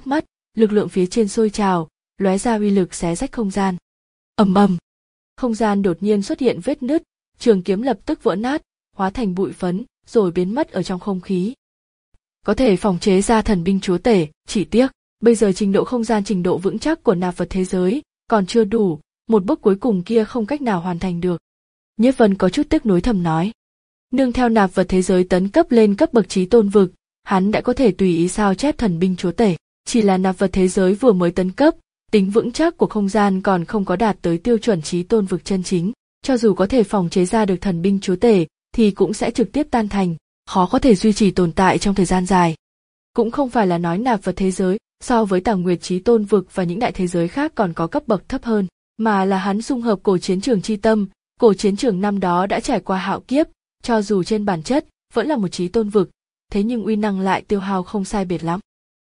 lực lượng phía trên sôi trào, lóe ra uy lực xé rách không gian. Ầm ầm, không gian đột nhiên xuất hiện vết nứt, trường kiếm lập tức vỡ nát, hóa thành bụi phấn, rồi biến mất ở trong không khí. Có thể phòng chế ra thần binh chúa tể, chỉ tiếc, bây giờ trình độ không gian trình độ vững chắc của nạp vật thế giới còn chưa đủ, một bước cuối cùng kia không cách nào hoàn thành được. Nhiếp Vân có chút tiếc nuối thầm nói. Nương theo nạp vật thế giới tấn cấp lên cấp bậc chí tôn vực, hắn đã có thể tùy ý sao chép thần binh chúa tể, chỉ là nạp vật thế giới vừa mới tấn cấp, tính vững chắc của không gian còn không có đạt tới tiêu chuẩn chí tôn vực chân chính, cho dù có thể phòng chế ra được thần binh chúa tể thì cũng sẽ trực tiếp tan thành, khó có thể duy trì tồn tại trong thời gian dài. Cũng không phải là nói nạp vật thế giới so với Tàng Nguyệt chí tôn vực và những đại thế giới khác còn có cấp bậc thấp hơn, mà là hắn dung hợp cổ chiến trường chi tâm, cổ chiến trường năm đó đã trải qua hạo kiếp, cho dù trên bản chất vẫn là một chí tôn vực, thế nhưng uy năng lại tiêu hao không sai biệt lắm.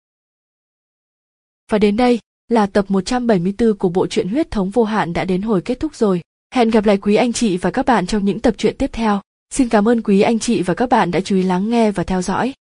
Và đến đây là tập một trăm bảy mươi tư của bộ truyện Huyết thống vô hạn đã đến hồi kết thúc rồi. Hẹn gặp lại quý anh chị và các bạn trong những tập truyện tiếp theo. Xin cảm ơn quý anh chị và các bạn đã chú ý lắng nghe và theo dõi.